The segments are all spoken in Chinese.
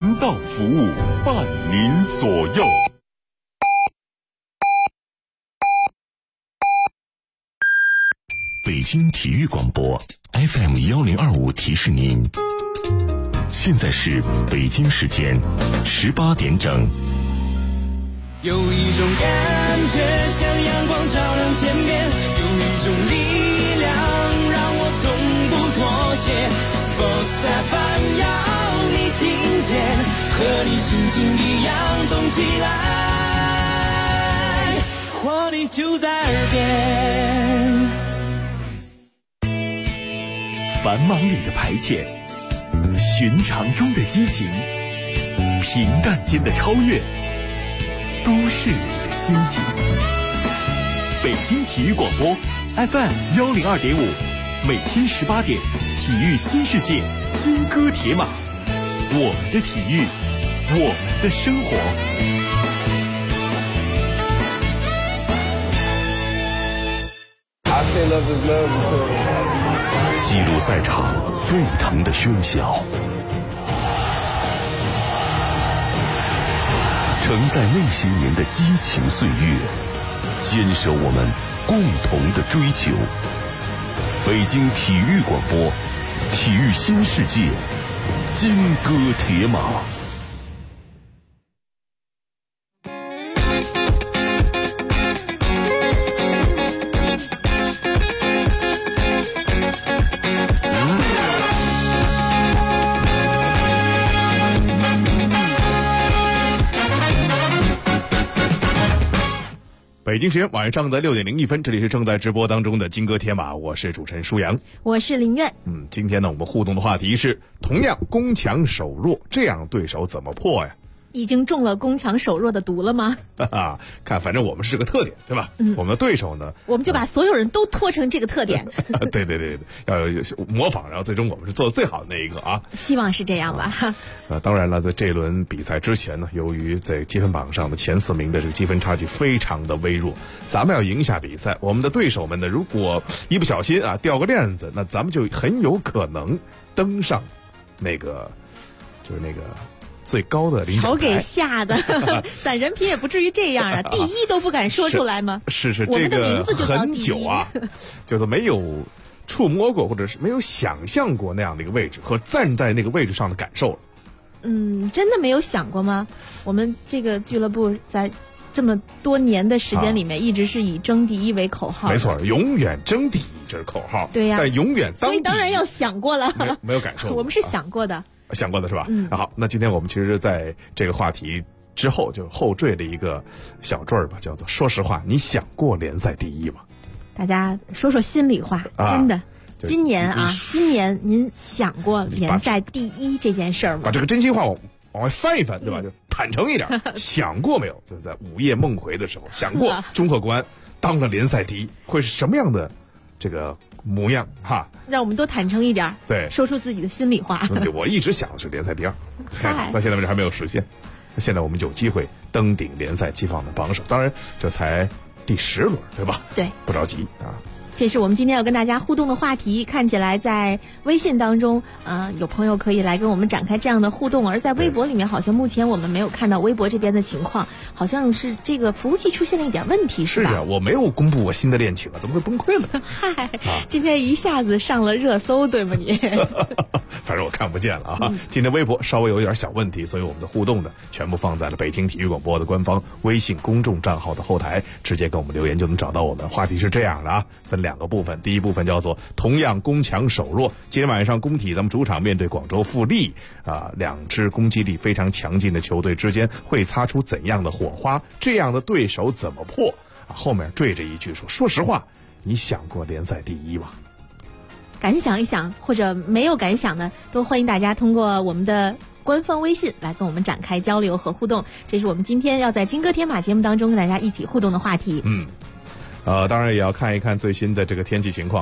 人道服务，伴您左右。北京体育广播 FM1025提示您，现在是北京时间18点整。 有一种感觉像阳光照亮天边，有一种力量让我从不妥协。Sports FM 要你听见，和你心情一样动起来，活力就在耳边。 繁忙里的排遣，寻常中的激情，平淡间的超越，都是你的心情。北京体育广播 FM102.5，每天18点，体育新世界，金戈铁马，我们的体育，我们的生活。 记录赛场沸腾的喧嚣，承载那些年的激情岁月，坚守我们共同的追求。北京体育广播，体育新世界，金戈铁马。 北京时间晚上的6点01分，这里是正在直播当中的金戈铁马，我是主持人舒阳， 我是林苑。 今天呢，我们互动的话题是：同样攻强守弱，这样对手怎么破呀？ 已经中了攻强守弱的毒了吗？ 看，反正我们是这个特点，对吧？我们的对手呢， 我们就把所有人都拖成这个特点。 对，要模仿，然后最终我们是做的最好的那一个啊。 希望是这样吧。 当然了，在这轮比赛之前呢，由于在积分榜上的前4名的这个积分差距非常的微弱，咱们要赢下比赛，我们的对手们呢，如果一不小心掉个链子，那咱们就很有可能登上那个最高的领奖台。 瞧给吓的，咱人品也不至于这样啊！第一都不敢说出来吗？ 是， 我们的名字就叫很久啊，就是没有触摸过，或者是没有想象过那样的一个位置和站在那个位置上的感受了。 真的没有想过吗？我们这个俱乐部在这么多年的时间里面，一直是以争第一为口号。 没错，永远争第一，这是口号。 对呀， 但永远当第一， 所以当然要想过了。 没有感受， 我们是想过的。 想过的是吧？好，那今天我们其实在这个话题之后就后缀了一个小坠儿吧，叫做说实话，你想过联赛第一吗？ 大家说说心里话，真的。今年您想过联赛第一这件事儿吗？ 把这个真心话往外翻一翻，对吧？就坦诚一点，想过没有？就是在午夜梦回的时候，想过中赫国安当了联赛第一会是什么样的这个模样哈？ 让我们都坦诚一点， 对， 说出自己的心里话。 我一直想的是联赛第2，到现在为止还没有实现。现在我们就有机会登顶联赛积分榜的榜首，当然这才第10轮，对吧？ 对， 不着急啊。 这是我们今天要跟大家互动的话题，看起来在微信当中，有朋友可以来跟我们展开这样的互动，而在微博里面，好像目前我们没有看到微博这边的情况，好像是这个服务器出现了一点问题，是吧？ 是啊，我没有公布我新的恋情啊，怎么会崩溃了？ 嗨，今天一下子上了热搜，对吗你？ 反正我看不见了啊。今天微博稍微有一点小问题，所以我们的互动呢，全部放在了北京体育广播的官方微信公众账号的后台，直接跟我们留言就能找到我们。话题是这样的啊，分2个部分，第一部分叫做同样攻强守弱。今天晚上工体咱们主场面对广州富力，2支攻击力非常强劲的球队之间会擦出怎样的火花？这样的对手怎么破？后面缀着一句说实话，你想过联赛第一吗？ 敢想一想，或者没有敢想的，都欢迎大家通过我们的官方微信来跟我们展开交流和互动。这是我们今天要在金戈铁马节目当中跟大家一起互动的话题。 当然也要看一看最新的这个天气情况啊。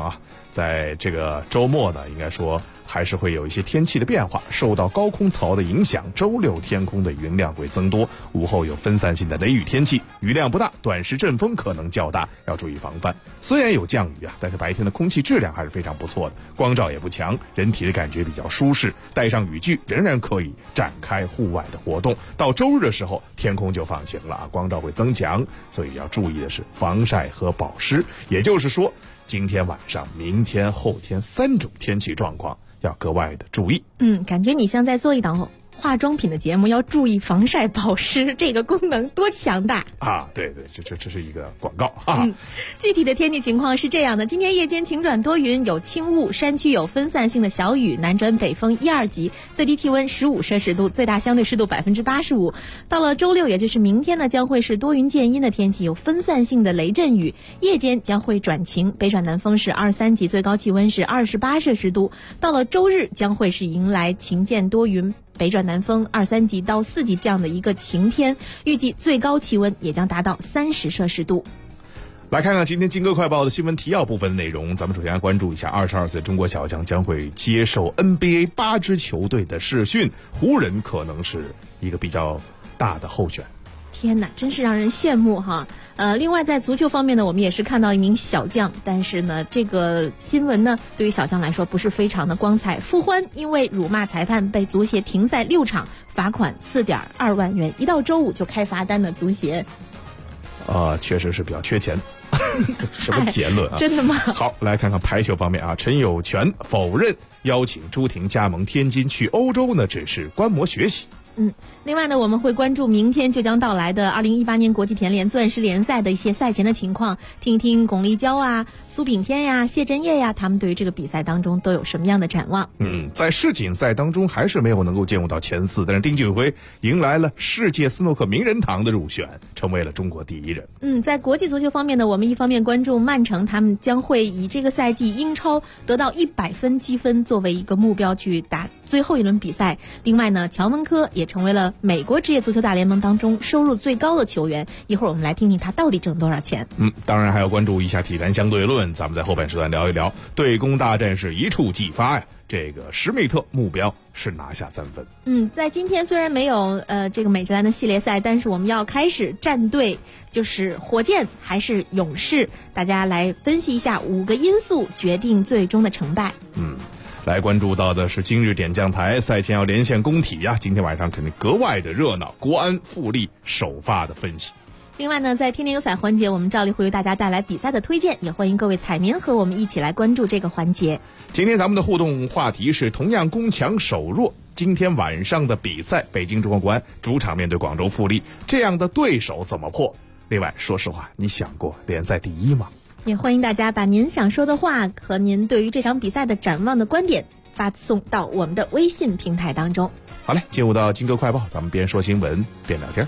在这个周末呢，应该说还是会有一些天气的变化，受到高空槽的影响，周六天空的云量会增多，午后有分散性的雷雨天气，雨量不大，短时阵风可能较大，要注意防范。虽然有降雨啊，但是白天的空气质量还是非常不错的，光照也不强，人体的感觉比较舒适，带上雨具仍然可以展开户外的活动。到周日的时候，天空就放晴了啊，光照会增强，所以要注意的是防晒和保湿。也就是说，今天晚上、明天、后天3种天气状况要格外的注意。 感觉你像在做一档化妆品的节目，要注意防晒保湿，这个功能多强大啊！对，这是一个广告啊。 具体的天气情况是这样的：今天夜间晴转多云，有轻雾，山区有分散性的小雨，南转北风1、2级，最低气温15摄氏度，最大相对湿度85%。到了周六，也就是明天呢，将会是多云见阴的天气，有分散性的雷阵雨，夜间将会转晴，北转南风是2、3级，最高气温是28摄氏度。到了周日，将会是迎来晴间多云，北转南风2、3级到4级这样的一个晴天，预计最高气温也将达到30摄氏度。 来看看今天金歌快报的新闻提要部分的内容，咱们首先来关注一下22岁中国小将将会接受 NBA 8支球队的试训，湖人可能是一个比较大的候选。 天哪，真是让人羡慕哈！另外在足球方面呢，我们也是看到一名小将，但是呢，这个新闻呢，对于小将来说不是非常的光彩。傅欢因为辱骂裁判被足协停赛6场，罚款4.2万元。一到周五就开罚单的足协， 确实是比较缺钱。什么结论啊？ 真的吗？ 好，来看看排球方面啊，陈友泉否认邀请朱婷加盟天津去欧洲呢，只是观摩学习。 另外呢，我们会关注明天就将到来的2018年国际田联钻石联赛的一些赛前的情况，听一听巩立姣啊、苏炳添呀、谢震业呀，他们对于这个比赛当中都有什么样的展望。 在世锦赛当中还是没有能够进入到前4，但是丁俊晖迎来了世界斯诺克名人堂的入选，成为了中国第1人。 在国际足球方面呢，我们一方面关注曼城，他们将会以这个赛季英超得到100分积分作为一个目标去打最后一轮比赛。另外呢，乔文科也成为了美国职业足球大联盟当中收入最高的球员，一会儿我们来听听他到底挣多少钱。 当然还要关注一下体坛相对论，咱们在后半时段聊一聊对攻大战是一触即发呀。这个史密特目标是拿下3分。 在今天虽然没有这个美职篮的系列赛，但是我们要开始站队，就是火箭还是勇士，大家来分析一下5个因素决定最终的成败。 来关注到的是今日点将台，赛前要连线工体呀，今天晚上肯定格外的热闹。国安富力首发的分析。 另外呢，在天天有彩环节，我们照例会为大家带来比赛的推荐，也欢迎各位彩民和我们一起来关注这个环节。 今天咱们的互动话题是同样攻强守弱，今天晚上的比赛，北京中国国安主场面对广州富力，这样的对手怎么破？另外，说实话，你想过联赛第1吗？ 也欢迎大家把您想说的话和您对于这场比赛的展望的观点发送到我们的微信平台当中。 好嘞，进入到金歌快报，咱们边说新闻边聊天。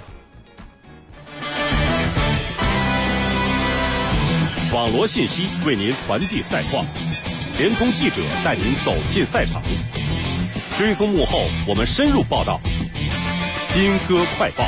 网罗信息为您传递赛况，联通记者带您走进赛场，追踪幕后，我们深入报道。金歌快报。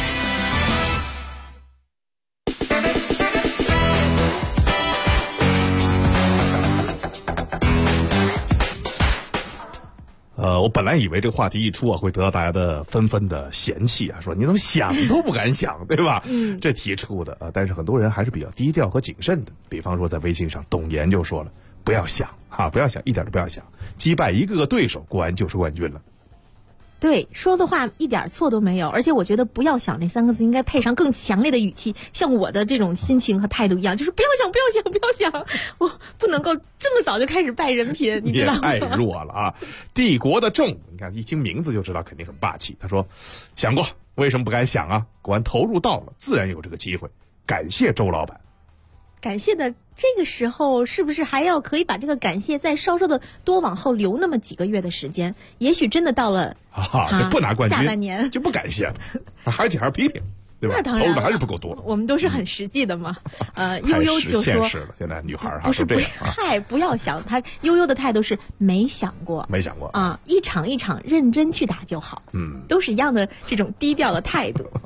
我本来以为这个话题一出啊，会得到大家的纷纷的嫌弃啊，说你怎么想都不敢想，对吧？这提出的但是很多人还是比较低调和谨慎的。比方说在微信上，董岩就说了，不要想啊，不要想，一点都不要想，击败一个个对手，国安就是冠军了。 对，说的话一点错都没有，而且我觉得不要想这3个字应该配上更强烈的语气，像我的这种心情和态度一样，就是不要想不要想不要想，我不能够这么早就开始败人品，你知道吗？ 也太弱了啊！帝国的正，你看一听名字就知道肯定很霸气。他说想过，为什么不敢想啊？国安投入到了，自然有这个机会，感谢周老板。 感谢的这个时候是不是还要可以把这个感谢再稍稍的多往后留那么几个月的时间？也许真的到了就不拿冠军， 下半年就不感谢了，而且还是批评，对吧？ 那当然， 投入的还是不够多。 我们都是很实际的嘛。悠悠就说， 现实了，现在女孩不是不要想，他悠悠的态度是没想过啊， 一场一场认真去打就好。都是一样的这种低调的态度。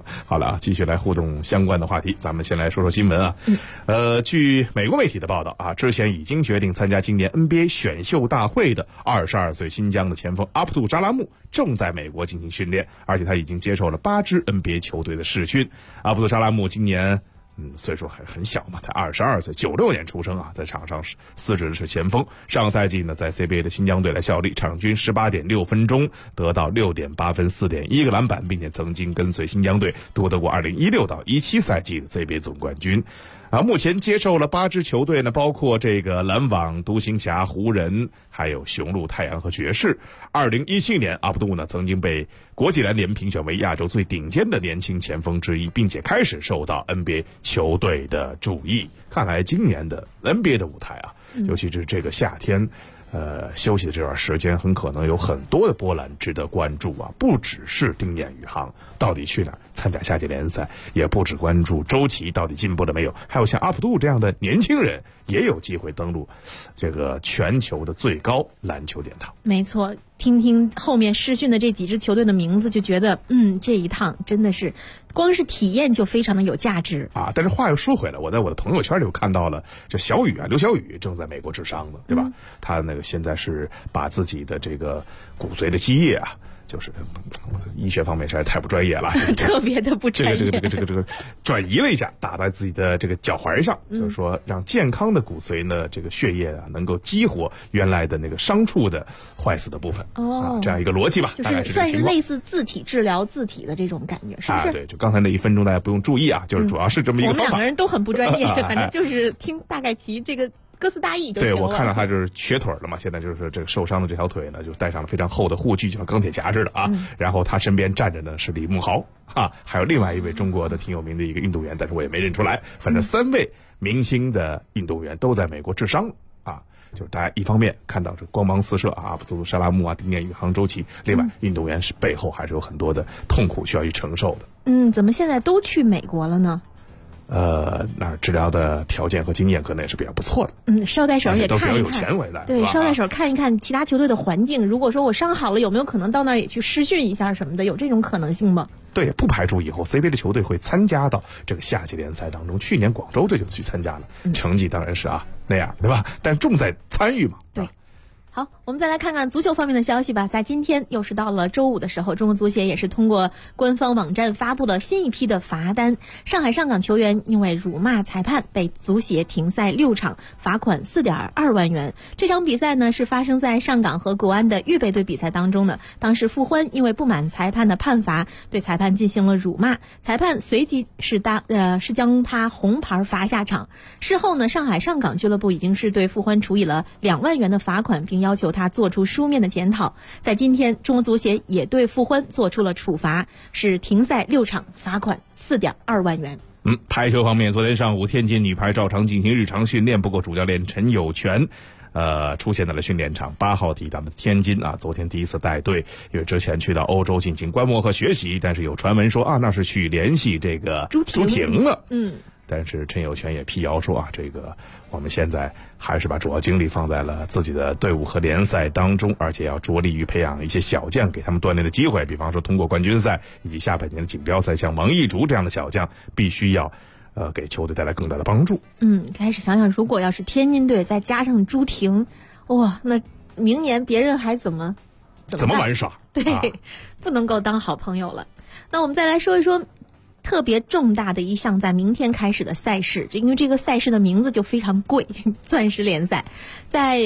好了啊，继续来互动相关的话题。咱们先来说说新闻啊。据美国媒体的报道啊，之前已经决定参加今年 NBA 选秀大会的22岁新疆的前锋阿卜杜扎拉木正在美国进行训练，而且他已经接受了8支 NBA 球队的试训。阿卜杜扎拉木今年岁数还很小嘛，才22岁，96年出生啊，在场上司职的是前锋。上赛季呢，在 CBA 的新疆队来效力，场均18.6分钟，得到6.8分、4.1个篮板，并且曾经跟随新疆队夺得过2016到17赛季的 CBA 总冠军。目前接受了8支球队呢，包括这个篮网、独行侠、湖人，还有雄鹿、太阳和爵士。2017年，阿卜杜呢曾经被国际篮联评选为亚洲最顶尖的年轻前锋之一，并且开始受到 NBA 球队的注意。看来今年的 NBA 的舞台啊，尤其是这个夏天。休息的这段时间很可能有很多的波澜值得关注啊！不只是丁彦雨航到底去哪儿参加夏季联赛，也不只关注周琦到底进步了没有，还有像阿卜杜这样的年轻人也有机会登陆这个全球的最高篮球殿堂。没错，听听后面试训的这几支球队的名字，就觉得这一趟真的是光是体验就非常的有价值啊！但是话又说回来，我在我的朋友圈里看到了，这小雨啊，刘晓宇正在美国治伤呢，对吧？他那个现在是把自己的这个骨髓的积液啊，就是医学方面实在太不专业了，特别的不专业。这个转移了一下，打在自己的这个脚踝上，就是说让健康的骨髓呢，这个血液啊能够激活原来的那个伤处的坏死的部分。这样一个逻辑吧，就是算是类似自体治疗自体的这种感觉，是不是？对，就刚才那1分钟大家不用注意啊，就是主要是这么一个方法。我们2个人都很不专业，反正就是听大概其这个。歌词大意就行了。对，我看到他就是瘸腿了嘛，现在就是这个受伤的这条腿呢，就带上了非常厚的护具，就像钢铁侠似的啊。然后他身边站着呢是李慕豪啊，还有另外一位中国的挺有名的一个运动员，但是我也没认出来。反正3位明星的运动员都在美国治伤啊。就是大家一方面看到这光芒四射啊，阿卜杜沙拉木啊、丁彦雨航、周琦，另外运动员是背后还是有很多的痛苦需要去承受的。怎么现在都去美国了呢？那儿治疗的条件和经验可能也是比较不错的。捎带手也看一看，都比较有钱为来。对，捎带手看一看其他球队的环境。如果说我伤好了，有没有可能到那儿也去试训一下什么的？有这种可能性吗？对，不排除以后 CBA 的球队会参加到这个夏季联赛当中。去年广州队就去参加了，成绩当然是那样，对吧？但重在参与嘛。对。好，我们再来看看足球方面的消息吧。在今天又是到了周五的时候，中国足协也是通过官方网站发布了新一批的罚单。上海上港球员因为辱骂裁判被足协停赛6场，罚款4.2万元。这场比赛呢是发生在上港和国安的预备队比赛当中的。当时傅欢因为不满裁判的判罚，对裁判进行了辱骂，裁判随即是将他红牌罚下场。事后呢，上海上港俱乐部已经是对傅欢处以了2万元的罚款，并要求他做出书面的检讨。在今天，中国足协也对傅欢做出了处罚，是停赛6场，罚款4.2万元。排球方面，昨天上午天津女排照常进行日常训练，不过主教练陈友泉出现在了训练场，8号抵达了天津啊，昨天第一次带队，因为之前去到欧洲进行观摩和学习，但是有传闻说那是去联系这个朱婷了。但是陈友泉也辟谣说这个我们现在还是把主要精力放在了自己的队伍和联赛当中，而且要着力于培养一些小将，给他们锻炼的机会，比方说通过冠军赛以及下半年的锦标赛，像王艺竹这样的小将必须要给球队带来更大的帮助。开始想想，如果要是天津队再加上朱婷，哇，那明年别人还怎么玩耍？对，不能够当好朋友了。那我们再来说一说特别重大的一项在明天开始的赛事，因为这个赛事的名字就非常贵，钻石联赛。在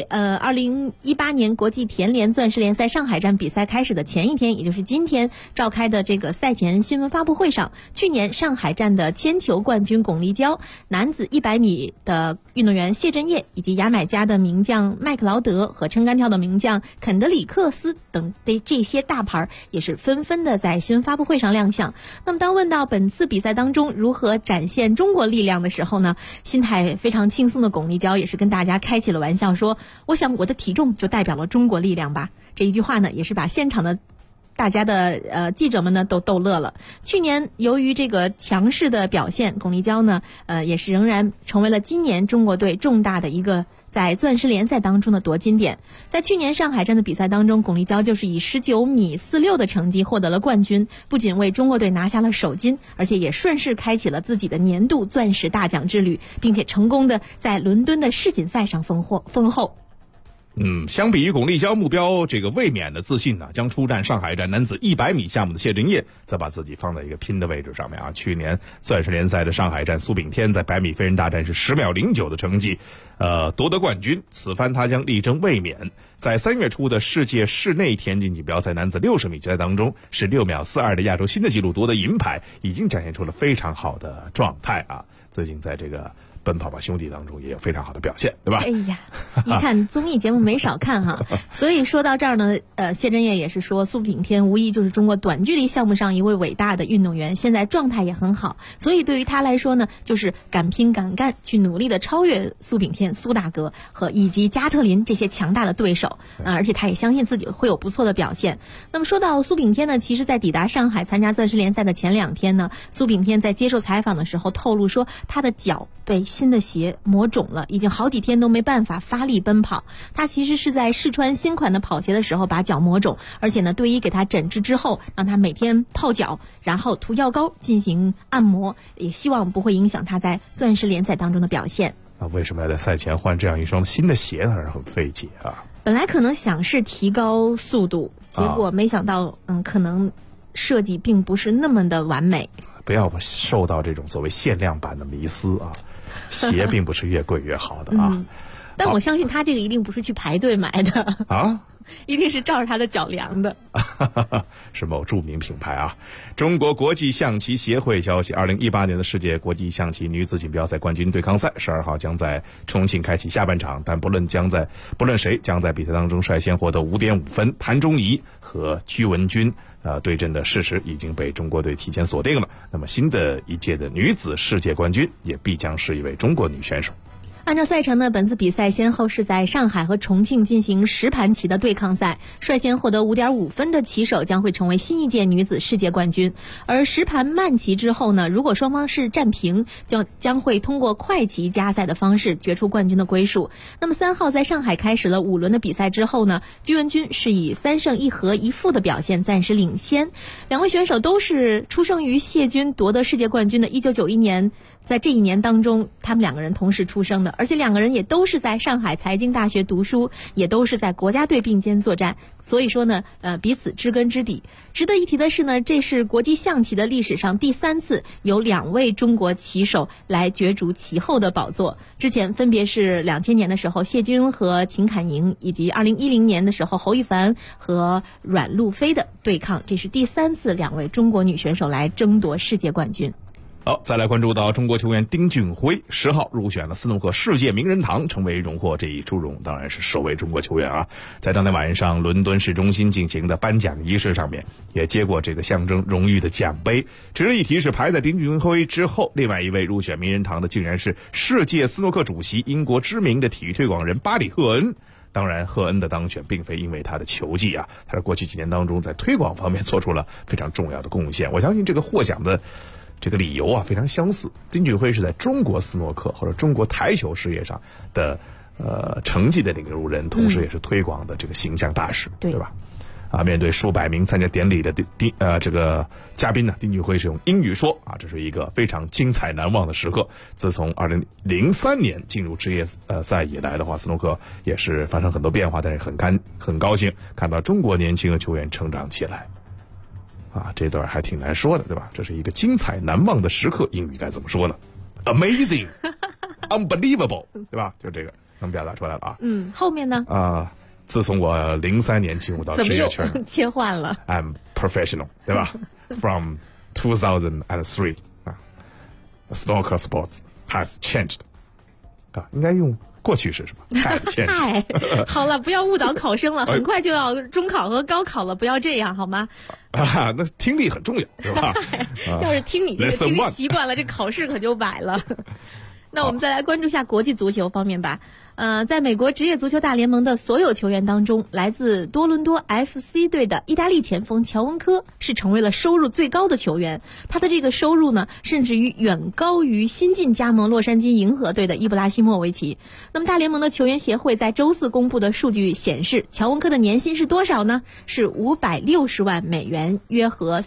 2018年国际田联钻石联赛上海站比赛开始的前一天，也就是今天召开的这个赛前新闻发布会上，去年上海站的铅球冠军巩立姣、男子100米的运动员谢震业，以及牙买加的名将麦克劳德和撑杆跳的名将肯德里克斯等这些大牌也是纷纷的在新闻发布会上亮相。那么当问到本次比赛当中如何展现中国力量的时候呢，心态非常轻松的巩立姣也是跟大家开起了玩笑，说我想我的体重就代表了中国力量吧。这一句话呢也是把现场的大家的记者们呢都逗乐了。去年由于这个强势的表现，巩立姣呢也是仍然成为了今年中国队重大的一个在钻石联赛当中的夺金点。在去年上海站的比赛当中，巩立姣就是以19.46米的成绩获得了冠军，不仅为中国队拿下了首金，而且也顺势开启了自己的年度钻石大奖之旅，并且成功的在伦敦的世锦赛上封后。 相比于巩立姣目标这个卫冕的自信呢，将出战上海站男子100米项目的谢震业则把自己放在一个拼的位置上面啊。去年钻石联赛的上海站苏炳添在100米飞人大战是10秒09的成绩，夺得冠军。此番他将力争卫冕。在3月初的世界室内田径锦标赛男子60米决赛当中，是6秒42的亚洲新的纪录夺得银牌，已经展现出了非常好的状态啊。最近在这个奔跑吧兄弟当中也有非常好的表现，对吧？ 哎呀，一看综艺节目没少看哈。所以说到这儿呢，谢震业也是说，苏炳添无疑就是中国短距离项目上一位伟大的运动员，现在状态也很好，所以对于他来说呢，就是敢拼敢干，去努力的超越苏炳添、苏大哥以及加特林这些强大的对手，而且他也相信自己会有不错的表现。那么说到苏炳添呢，其实在抵达上海参加钻石联赛的前2天呢，苏炳添在接受采访的时候透露说，他的脚被新的鞋磨肿了，已经好几天都没办法发力奔跑。他其实是在试穿新款的跑鞋的时候把脚磨肿，而且呢，队医给他诊治之后，让他每天泡脚，然后涂药膏进行按摩，也希望不会影响他在钻石联赛当中的表现。 为什么要在赛前换这样一双新的鞋呢？很费解啊。 本来可能想是提高速度，结果没想到可能设计并不是那么的完美。 不要受到这种所谓限量版的迷思啊，鞋并不是越贵越好的啊。 但我相信他这个一定不是去排队买的啊， 一定是照着他的脚量的。 是某著名品牌啊。中国国际象棋协会消息，2018年的世界国际象棋女子锦标赛冠军对抗赛12号将在重庆开启下半场，但不论谁将在比赛当中率先获得5.5分，谭忠仪和居文君对阵的事实已经被中国队提前锁定了。那么新的一届的女子世界冠军也必将是一位中国女选手。 按照赛程呢，本次比赛先后是在上海和重庆进行10盘棋的对抗赛，率先获得5.5分的棋手将会成为新一届女子世界冠军。而10盘慢棋之后呢，如果双方是战平，将会通过快棋加赛的方式决出冠军的归属。那么3号在上海开始了5轮的比赛之后呢，居文君是以3胜1和1负的表现暂时领先。两位选手都是出生于谢军夺得世界冠军的1991年，在这一年当中，他们2个人同时出生的，而且2个人也都是在上海财经大学读书，也都是在国家队并肩作战，所以说呢，彼此知根知底。值得一提的是呢，这是国际象棋的历史上第3次有2位中国棋手来角逐其后的宝座。之前分别是2000年的时候谢军和秦侃莹，以及2010年的时候侯一凡和阮路飞的对抗，这是第3次2位中国女选手来争夺世界冠军。 好，再来关注到中国球员丁俊晖10号入选了斯诺克世界名人堂，成为荣获这一殊荣，当然是首位中国球员啊。在当天晚上伦敦市中心进行的颁奖仪式上面，也接过这个象征荣誉的奖杯。值得一提是，排在丁俊晖之后，另外一位入选名人堂的竟然是世界斯诺克主席、英国知名的体育推广人巴里·赫恩。当然，赫恩的当选并非因为他的球技啊，他在过去几年当中在推广方面做出了非常重要的贡献。我相信这个获奖的这个理由啊非常相似，丁俊晖是在中国斯诺克或者中国台球事业上的成绩的领路人，同时也是推广的这个形象大使，对吧？啊，面对数百名参加典礼的这个嘉宾呢，丁俊晖是用英语说啊，这是一个非常精彩难忘的时刻。自从2003年进入职业赛以来的话，斯诺克也是发生很多变化，但是很高兴看到中国年轻的球员成长起来。啊，这段还挺难说的，对吧？这是一个精彩难忘的时刻，英语该怎么说呢 ？Amazing, unbelievable， 对吧？就这个能表达出来了啊。 后面呢？ 自从我03年进入到职业圈， 怎么又切换了 ？I'm professional， 对吧？From 2003啊 ，Snooker sports has changed， 啊，应该用过去式是吧？ 嗨，好了，不要误导考生了，很快就要中考和高考了，不要这样好吗？ 啊，那听力很重要，是吧？ 要是听你这个听习惯了，这考试可就摆了。那我们再来关注一下国际足球方面吧。 在美国职业足球大联盟的所有球员当中，来自多伦多 FC 队的意大利前锋乔文科是成为了收入最高的球员。他的这个收入呢，甚至于远高于新晋加盟洛杉矶银河队的伊布拉希莫维奇。那么大联盟的球员协会在周四公布的数据显示，乔文科的年薪是多少呢？是560万美元，约合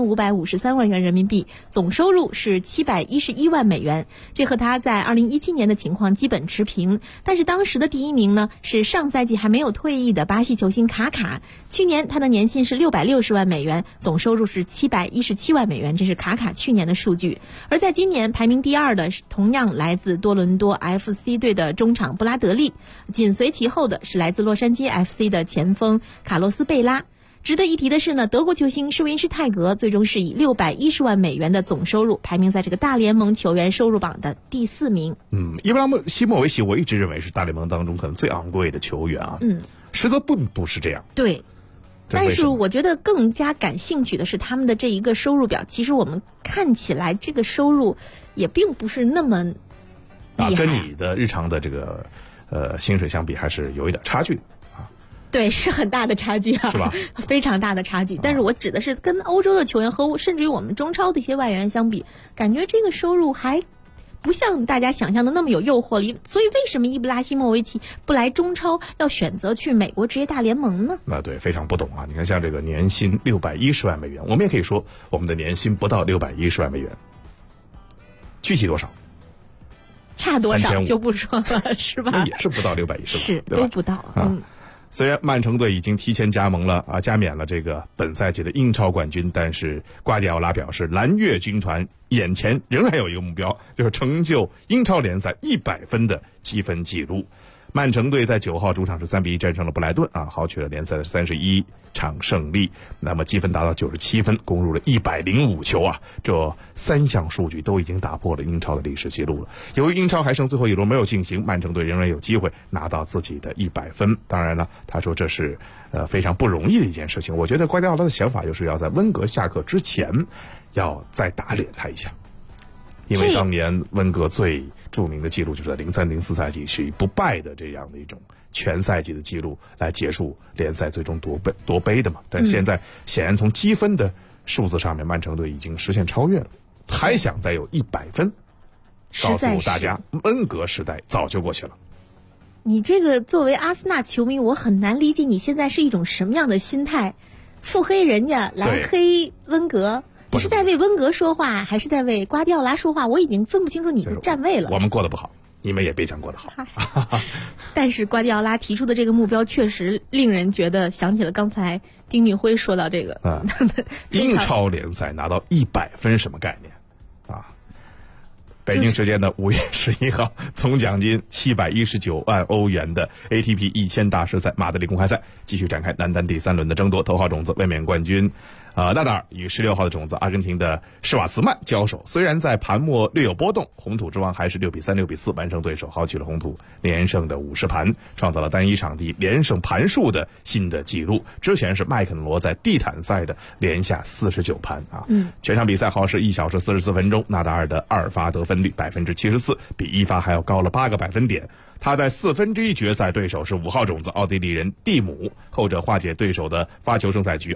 3553万元人民币，总收入是711万美元。这和他在2017年的情况基本持平。但是当时的第一名呢，是上赛季还没有退役的巴西球星卡卡，去年他的年薪是660万美元，总收入是717万美元，这是卡卡去年的数据。而在今年排名第二的是同样来自多伦多 FC 队的中场布拉德利，紧随其后的是来自洛杉矶 FC 的前锋卡洛斯贝拉。值得一提的是呢，德国球星施维因施泰格最终是以610万美元的总收入排名在这个大联盟球员收入榜的第4名。 伊布拉希莫维奇我一直认为是大联盟当中可能最昂贵的球员啊。实则并不是这样。 对。但是我觉得更加感兴趣的是他们的这一个收入表，其实我们看起来这个收入也并不是那么厉害， 跟你的日常的这个薪水相比还是有一点差距。 对，是很大的差距啊， 是吧？ 非常大的差距。但是我指的是跟欧洲的球员和甚至于我们中超的一些外援相比，感觉这个收入还不像大家想象的那么有诱惑力。所以为什么伊布拉希莫维奇不来中超，要选择去美国职业大联盟呢？ 对，非常不懂啊！你看，像这个年薪610万美元，我们也可以说我们的年薪不到610万美元，具体多少？ 差多少就不说了，是吧？ 那也是不到610万， 是对吧？ 都不到。 虽然曼城队已经提前加冕了这个本赛季的英超冠军，但是瓜迪奥拉表示，蓝月军团眼前仍然有一个目标，就是成就英超联赛100分的积分纪录。曼城队在9号主场是3-1战胜了布莱顿豪取了联赛的31场胜利，那么积分达到97分，攻入了105球这3项数据都已经打破了英超的历史记录了。由于英超还剩最后一轮没有进行，曼城队仍然有机会拿到自己的100分。当然了，他说这是非常不容易的一件事情。我觉得瓜迪奥拉的想法就是要在温格下课之前要再打脸他一下，因为当年温格最著名的记录就是在03-04赛季是以不败的这样的一种全赛季的记录来结束联赛最终夺杯的嘛。但现在显然从积分的数字上面，曼城队已经实现超越了，还想再有100分，告诉大家温格时代早就过去了。 你这个作为阿森纳球迷，我很难理解你现在是一种什么样的心态，腹黑人家来黑温格。你是在为温格说话，还是在为瓜迪奥拉说话？我已经分不清楚你的站位了。 我们过得不好，你们也别想过得好。 但是瓜迪奥拉提出的这个目标确实令人觉得想起了刚才丁俊晖说到这个英超联赛拿到100分什么概念北京时间的5月11号，总奖金719万欧元的 ATP 1000大师赛马德里公开赛继续展开男单第3轮的争夺，头号种子卫冕冠军纳达尔与16号的种子阿根廷的施瓦茨曼交手。虽然在盘末略有波动，红土之王还是6-3、6-4完胜对手，豪取了红土连胜的50盘，创造了单一场地连胜盘数的新的纪录。之前是麦肯罗在地毯赛的连下49盘全场比赛耗时1小时44分钟，纳达尔的2发得分率74%，比1发还要高了8个百分点。他在1/4决赛对手是5号种子奥地利人蒂姆，后者化解对手的发球胜赛局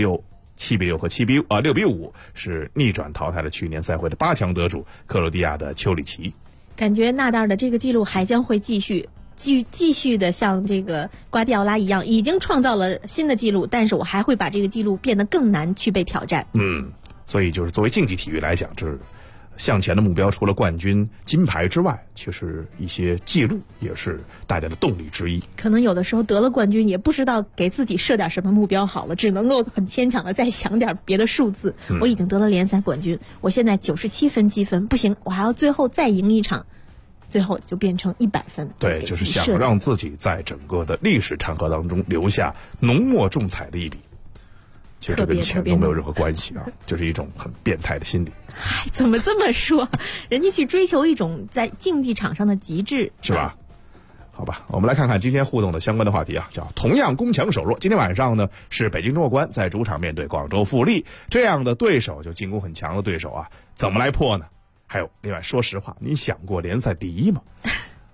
2-6、7-6和6-5，是逆转淘汰了去年赛会的8强得主克罗地亚的丘里奇。 感觉纳达尔的这个记录还将会继续的像这个瓜迪奥拉一样，已经创造了新的记录，但是我还会把这个记录变得更难去被挑战。 所以就是作为竞技体育来讲，这是向前的目标，除了冠军金牌之外，其实一些记录也是大家的动力之一。 可能有的时候得了冠军也不知道给自己设点什么目标好了，只能够很牵强的再想点别的数字。我已经得了联赛冠军，我现在97分积分，不行，我还要最后再赢一场，最后就变成100分。 对，就是想让自己在整个的历史长河当中留下浓墨重彩的一笔。其实这跟钱都没有任何关系就是一种很变态的心理。 怎么这么说？人家去追求一种在竞技场上的极致， 是吧？好吧，我们来看看今天互动的相关的话题叫同样攻强守弱。今天晚上呢，是北京中国在主场面对广州富力这样的对手，就进攻很强的对手怎么来破呢？还有另外，说实话，你想过联赛第一吗？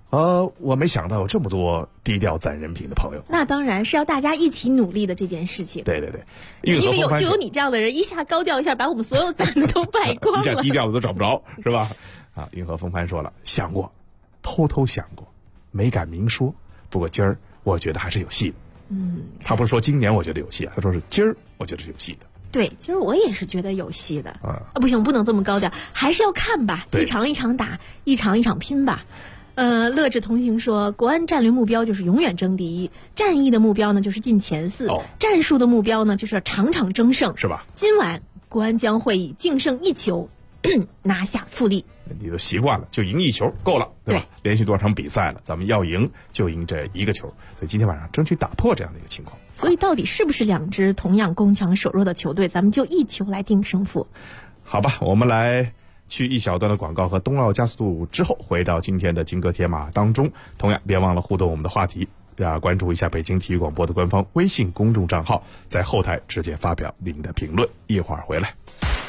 我没想到有这么多低调攒人品的朋友。 那当然是要大家一起努力的这件事情。 对对对， 因为就有你这样的人，一下高调一下，把我们所有攒的都败光了， 一下低调的都找不着，是吧？啊，运河风帆说了，想过，偷偷想过，没敢明说。不过今儿我觉得还是有戏的。他不是说今年我觉得有戏啊，他说是今儿我觉得是有戏的。 对，其实我也是觉得有戏的。不行，不能这么高调，还是要看吧，一场一场打，一场一场拼吧。乐智同行说，国安战略目标就是永远争第一，战役的目标呢就是进前4，战术的目标呢就是场场争胜， 是吧？ 今晚国安将会以净胜1球拿下富力。 你都习惯了，就赢1球够了，对吧？连续多少场比赛了，咱们要赢就赢这1个球，所以今天晚上争取打破这样的一个情况。 所以到底是不是2支同样攻强守弱的球队，咱们就1球来定胜负。 好吧，我们来去一小段的广告和冬奥加速度之后，回到今天的金戈铁马当中。同样别忘了互动我们的话题，关注一下北京体育广播的官方微信公众账号，在后台直接发表您的评论。一会儿回来。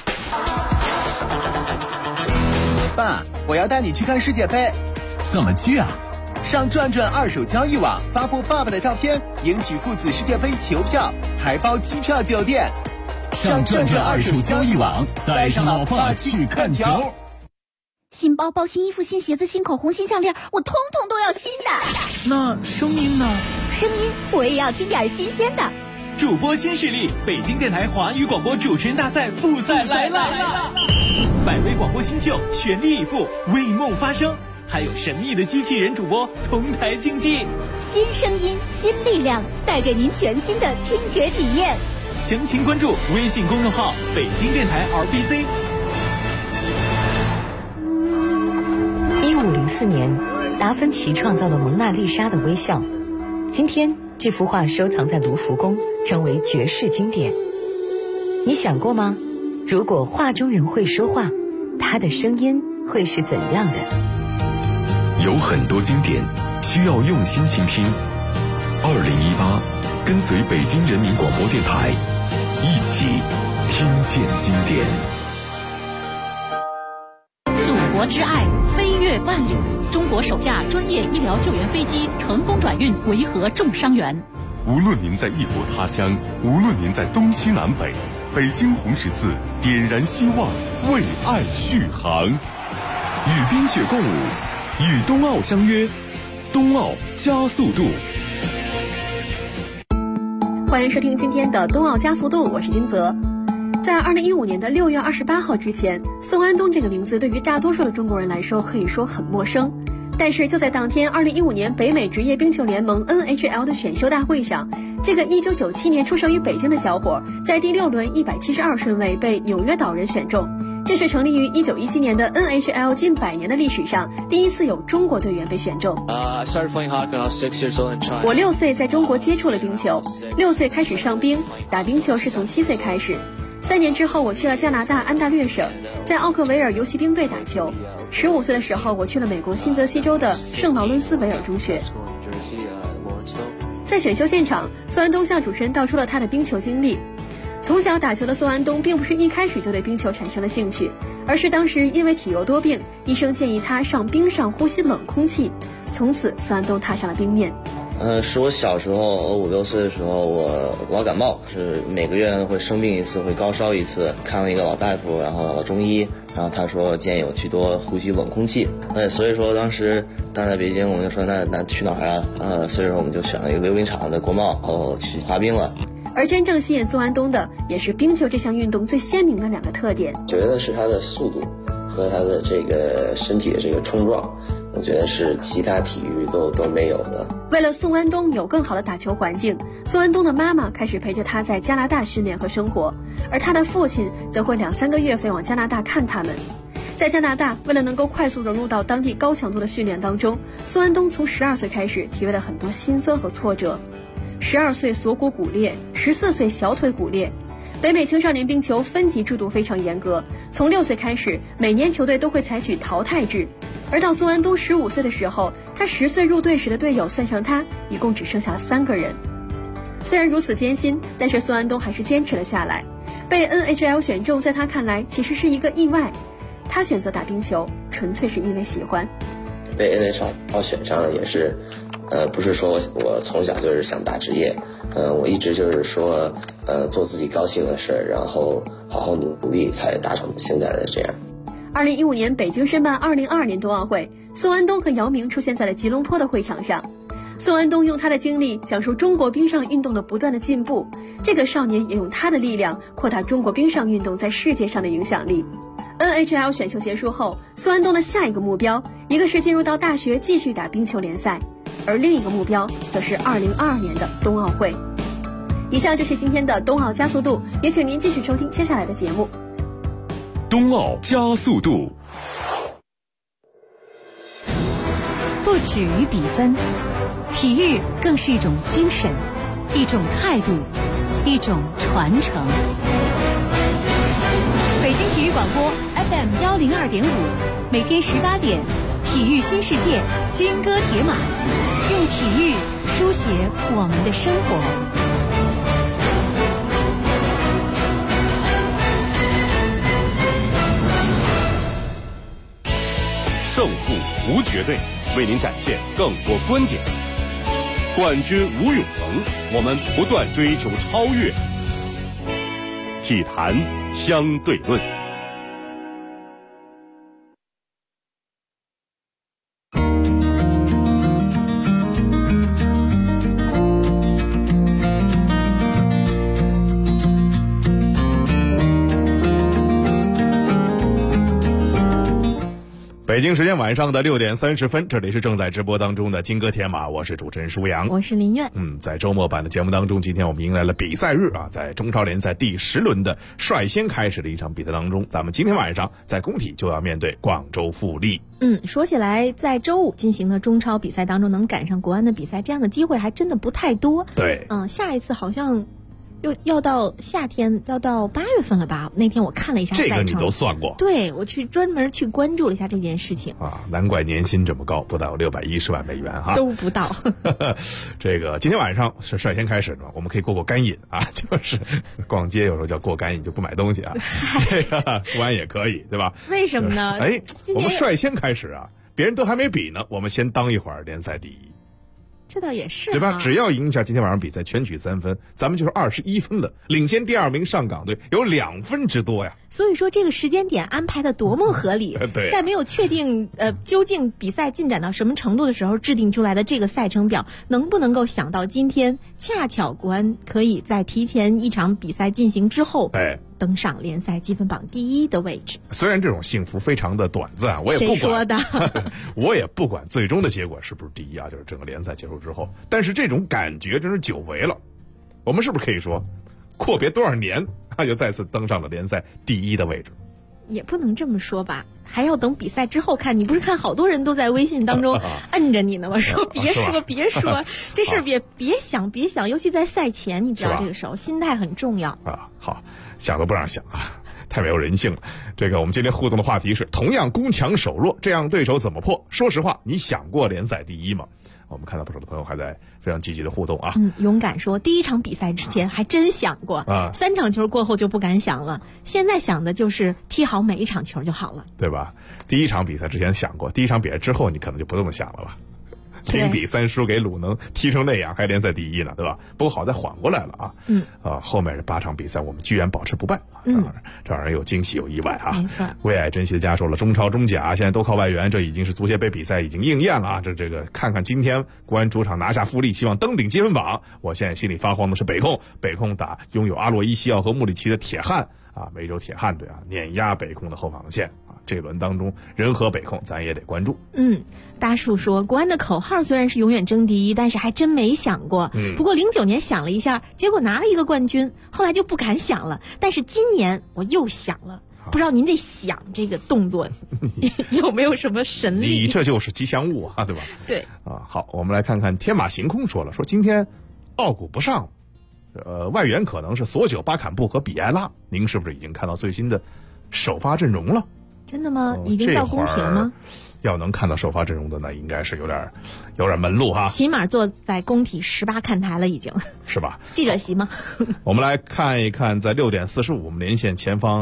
爸，我要带你去看世界杯。 怎么去啊？ 上转转二手交易网发布爸爸的照片，赢取父子世界杯球票，还包机票酒店。 上转转二手交易网，带上老爸去看球。 新包包、新衣服、新鞋子、新口红、新项链，我通通都要新的。 那声音呢？ 声音我也要听点新鲜的。 主播新势力，北京电台华语广播主持人大赛复赛来了！百位广播新秀全力以赴，为梦发声，还有神秘的机器人主播同台竞技。 新声音，新力量，带给您全新的听觉体验。 详情关注微信公众号北京电台 RBC。 1504年，达芬奇创造了蒙娜丽莎的微笑。今天，这幅画收藏在卢浮宫，成为绝世经典。你想过吗？如果画中人会说话，他的声音会是怎样的？ 有很多经典需要用心倾听。2018，跟随北京人民广播电台，一起听见经典。 祖国之爱飞越万里，中国首架专业医疗救援飞机成功转运维和重伤员。 无论您在异国他乡，无论您在东西南北，北京红十字点燃希望，为爱续航。与冰雪共舞，与冬奥相约，冬奥加速度。 欢迎收听今天的冬奥加速度，我是金泽。在2015年的6月28号之前，宋安东这个名字对于大多数的中国人来说可以说很陌生。但是就在当天，2015年北美职业冰球联盟 NHL 的选秀大会上，这个1997年出生于北京的小伙，在第6轮172顺位被纽约岛人选中。这是成立于1917年的 NHL 近100年的历史上第一次有中国队员被选中。 I started playing hockey when I was 6 years old in China. 我6岁在中国接触了冰球，6岁开始上冰，打冰球是从7岁开始。3年之后，我去了加拿大安大略省，在奥克维尔游骑兵队打球。15岁的时候，我去了美国新泽西州的圣劳伦斯维尔中学。在选秀现场，宋安东向主持人道出了他的冰球经历。从小打球的宋安东并不是一开始就对冰球产生了兴趣，而是当时因为体弱多病，医生建议他上冰上呼吸冷空气。从此，宋安东踏上了冰面。 是我小时候5、6岁的时候，我感冒，是每个月会生病一次，会高烧一次，看了一个老大夫，然后老中医，然后他说建议我去多呼吸冷空气。所以说当时在北京，我们就说那去哪儿啊？所以说我们就选了一个溜冰场的国贸，然后去滑冰了。 而真正吸引宋安东的，也是冰球这项运动最鲜明的2个特点。 觉得是他的速度和他的这个身体的这个冲撞，我觉得是其他体育都没有的。 为了宋安东有更好的打球环境，宋安东的妈妈开始陪着他在加拿大训练和生活，而他的父亲则会2、3个月飞往加拿大看他们。在加拿大，为了能够快速融入到当地高强度的训练当中，宋安东从12岁开始体会了很多辛酸和挫折。12岁锁骨骨裂，14岁小腿骨裂。北美青少年冰球分级制度非常严格，从6岁开始，每年球队都会采取淘汰制。而到宋安东15岁的时候，他10岁入队时的队友算上他，一共只剩下了3个人。虽然如此艰辛，但是宋安东还是坚持了下来。被 NHL 选中，在他看来其实是一个意外。他选择打冰球，纯粹是因为喜欢。 被 NHL 选上也是，不是说我从小就是想打职业，我一直就是说，做自己高兴的事，然后好好努力，才达成现在的这样。 2015年北京申办2022年冬奥会，宋安东和姚明出现在了吉隆坡的会场上。宋安东用他的经历讲述中国冰上运动的不断的进步，这个少年也用他的力量扩大中国冰上运动在世界上的影响力。NHL 选秀结束后，宋安东的下一个目标，一个是进入到大学继续打冰球联赛，而另一个目标则是2022年的冬奥会。以上就是今天的冬奥加速度，也请您继续收听接下来的节目。 冬奥加速度。 不止于比分，体育更是一种精神，一种态度，一种传承。北京体育广播 FM 102.5，每天18点，体育新世界，军歌铁马，用体育书写我们的生活。 胜负无绝对，为您展现更多观点。冠军无永恒，我们不断追求超越。体坛相对论。北京时间晚上的6点30分，这里是正在直播当中的金戈铁马，我是主持人舒阳， 我是林苑。 在周末版的节目当中，今天我们迎来了比赛日啊，在中超联赛第10轮的率先开始的一场比赛当中，咱们今天晚上在工体就要面对广州富力。 说起来，在周五进行的中超比赛当中，能赶上国安的比赛，这样的机会还真的不太多。 对， 下一次好像又要到夏天，要到8月份了吧？那天我看了一下赛程， 这个你都算过？ 对，我专门去关注了一下这件事情啊，难怪年薪这么高，不到610万美元哈， 都不到。 这个今天晚上是率先开始的，我们可以过干瘾啊，就是逛街有时候叫过干瘾，就不买东西啊。这个国安也可以，对吧？ 为什么呢？ 我们率先开始啊，别人都还没比呢，我们先当一会儿联赛第一。 这倒也是， 对吧？只要赢下今天晚上比赛，全取3分，咱们就是21分了，领先第2名上港队有2分之多呀。 所以说这个时间点安排的多么合理。 对， 在没有确定究竟比赛进展到什么程度的时候，制定出来的这个赛程表，能不能够想到今天恰巧国安可以在提前一场比赛进行之后，登上联赛积分榜第1的位置。 虽然这种幸福非常的短暂，我也不管， 谁说的？ 我也不管最终的结果是不是第1啊，就是整个联赛结束之后，但是这种感觉真是久违了。我们是不是可以说，阔别多少年，他就再次登上了联赛第1的位置？ 也不能这么说吧，还要等比赛之后看。你不是看好多人都在微信当中摁着你呢吗？说别说别说，这事儿别想，尤其在赛前，你知道这个时候心态很重要啊。好，想都不让想啊，太没有人性了。这个我们今天互动的话题是：同样攻强守弱，这样对手怎么破？说实话，你想过联赛第1吗？我们看到不少的朋友还在非常积极的互动啊。 勇敢说，第1场比赛之前还真想过啊，3场球过后就不敢想了。现在想的就是踢好每一场球就好了， 对吧？第1场比赛之前想过，第1场比赛之后你可能就不这么想了吧。0比3输给鲁能，踢成那样还联赛第1呢，对吧？不过好在缓过来了啊。后面这8场比赛我们居然保持不败啊，这让人有惊喜有意外啊。 没错， 为爱珍惜的家说了，中超中甲现在都靠外援，这已经是足协杯比赛已经应验了啊。这个看看今天国安主场拿下富力，希望登顶积分榜。我现在心里发慌的是北控打拥有阿洛伊西奥和穆里奇的铁汉啊，梅州铁汉队啊，碾压北控的后防线啊。这一轮当中，人和北控咱也得关注。 大树说，国安的口号虽然是永远争第1，但是还真没想过。不过09年想了一下，结果拿了一个冠军，后来就不敢想了。但是今年我又想了，不知道您这想这个动作有没有什么神力？ 你这就是吉祥物啊，对吧？ 对啊，好，我们来看看天马行空说今天奥古不上，外援可能是索久、巴坎布和比埃拉，您是不是已经看到最新的首发阵容了？ 真的吗？已经到宫廷了吗？ 要能看到首发阵容的呢，应该是有点门路哈。 起码坐在工体18看台了，已经是吧？ 记者席吗？ 我们来看一看，在6点45，我们连线前方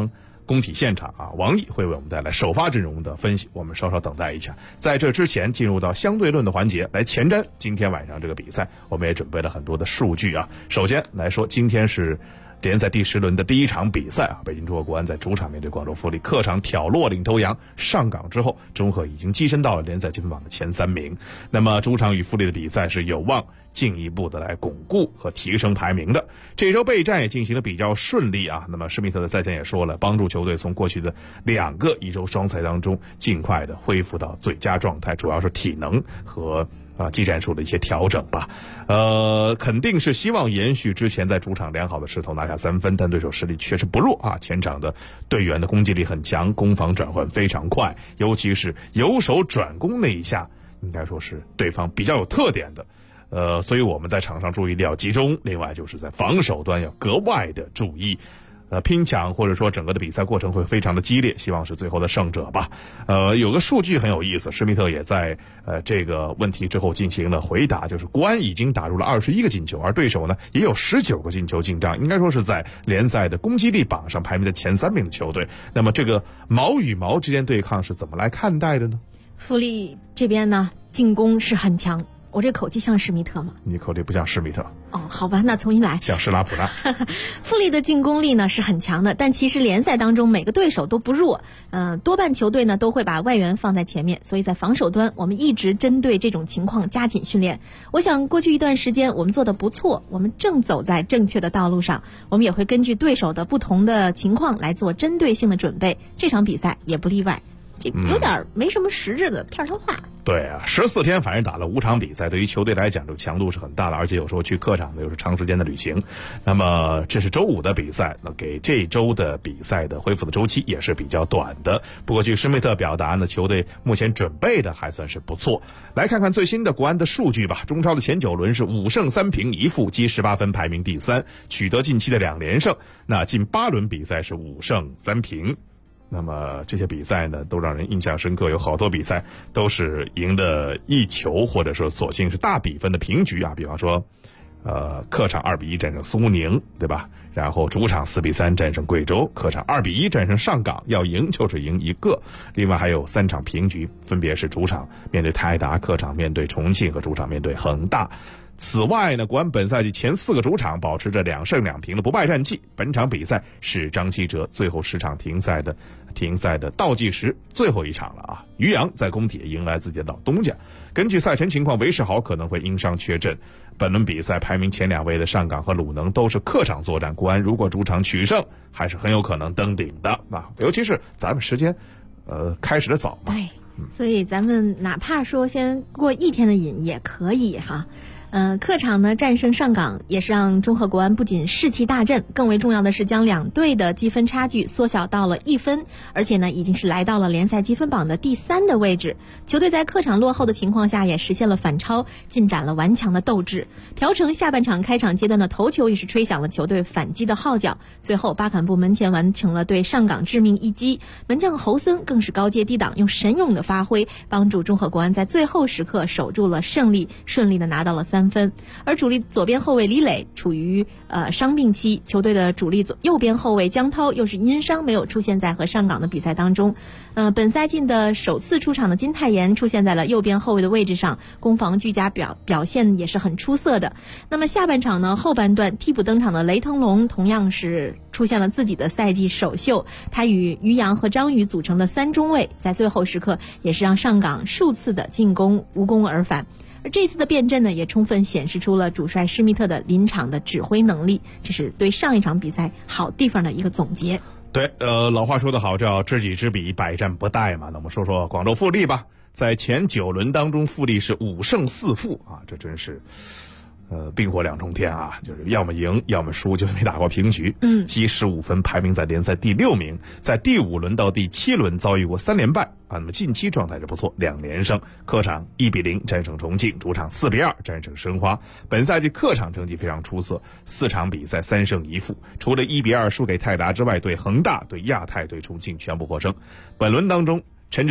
工体现场啊，王毅会为我们带来首发阵容的分析，我们稍稍等待一下。在这之前，进入到相对论的环节，来前瞻今天晚上这个比赛，我们也准备了很多的数据啊。首先来说，今天是联赛第10轮的第1场比赛啊，北京中赫国安在主场面对广州富力，客场挑落领头羊上港之后，中赫已经跻身到了联赛积分榜的前3名。那么主场与富力的比赛是有望进一步的来巩固和提升排名的。这周备战也进行得比较顺利啊。那么施密特的赛前也说了，帮助球队从过去的2个一周双赛当中尽快的恢复到最佳状态，主要是体能和技战术的一些调整吧。肯定是希望延续之前在主场良好的势头，拿下3分，但对手实力确实不弱啊。前场的队员的攻击力很强，攻防转换非常快，尤其是由守转攻那一下，应该说是对方比较有特点的。所以我们在场上注意力要集中，另外就是在防守端要格外的注意。拼抢或者说整个的比赛过程会非常的激烈，希望是最后的胜者吧。有个数据很有意思，施密特也在这个问题之后进行了回答，就是国安已经打入了21个进球，而对手呢也有19个进球进账，应该说是在联赛的攻击力榜上排名在前3名的球队。那么这个矛与矛之间对抗是怎么来看待的呢？ 富力这边呢进攻是很强，我这口气像施密特吗？ 你口气不像施密特。 哦，好吧，那重新来。 像施拉普纳。 富力的进攻力呢是很强的，但其实联赛当中每个对手都不弱，多半球队呢都会把外援放在前面，所以在防守端我们一直针对这种情况加紧训练。我想过去一段时间我们做得不错，我们正走在正确的道路上，我们也会根据对手的不同的情况来做针对性的准备，这场比赛也不例外。这有点没什么实质的片头话。 对啊，14天反正打了5场比赛，对于球队来讲，这个强度是很大的，而且有时候去客场的又是长时间的旅行。那么这是周5的比赛，那给这周的比赛的恢复的周期也是比较短的。不过据施密特表达呢，球队目前准备的还算是不错。来看看最新的国安的数据吧。中超的前9轮是5胜3平1负，积18分，排名第3，取得近期的2连胜。那近8轮比赛是5胜3平。那么这些比赛呢都让人印象深刻，有好多比赛都是赢了1球，或者说索性是大比分的平局啊。比方说客场2比1战胜苏宁，对吧？然后主场4比3战胜贵州，客场2比1战胜上港，要赢就是赢1个。另外还有3场平局，分别是主场面对泰达，客场面对重庆和主场面对恒大。此外呢，国安本赛季前4个主场保持着2胜2平的不败战绩。本场比赛是张稀哲最后10场停赛的倒计时最后一场了啊！于洋在工体迎来自己的老东家。根据赛前情况，韦世豪可能会因伤缺阵。本轮比赛排名前2位的上港和鲁能都是客场作战，国安如果主场取胜，还是很有可能登顶的啊！尤其是咱们时间开始的早嘛。 对，所以咱们哪怕说先过1天的瘾也可以哈。客场呢战胜上港，也是让中赫国安不仅士气大振，更为重要的是将2队的积分差距缩小到了1分，而且呢已经是来到了联赛积分榜的第3的位置。球队在客场落后的情况下也实现了反超，进展了顽强的斗志。朴成下半场开场阶段的头球也是吹响了球队反击的号角，随后巴坎布门前完成了对上港致命一击，门将侯森更是高阶低挡，用神勇的发挥帮助中赫国安在最后时刻守住了胜利，顺利的拿到了3分。而主力左边后卫李磊处于伤病期，球队的主力右边后卫江涛又是因伤没有出现在和上港的比赛当中。本赛季的首次出场的金泰妍出现在了右边后卫的位置上，攻防俱佳，表现也是很出色的。那么下半场呢，后半段替补登场的雷腾龙同样是出现了自己的赛季首秀，他与于洋和张宇组成的3中卫，在最后时刻也是让上港数次的进攻无功而返。而这次的变阵呢，也充分显示出了主帅施密特的临场的指挥能力，这是对上一场比赛好地方的一个总结。 对，老话说得好，叫知己知彼，百战不殆嘛。那我们说说广州富力吧，在前9轮当中，富力是5胜4负啊，这真是冰火两重天啊，就是要么赢要么输，就没打过平局。积15分，排名在联赛第6名，在第5轮到第7轮遭遇过3连败啊。那么近期状态是不错，2连胜，客场1比0战胜重庆，主场4比2战胜申花。本赛季客场成绩非常出色，4场比赛3胜1负，除了1比2输给泰达之外，对恒大、对亚泰、对重庆全部获胜。本轮当中，陈志钊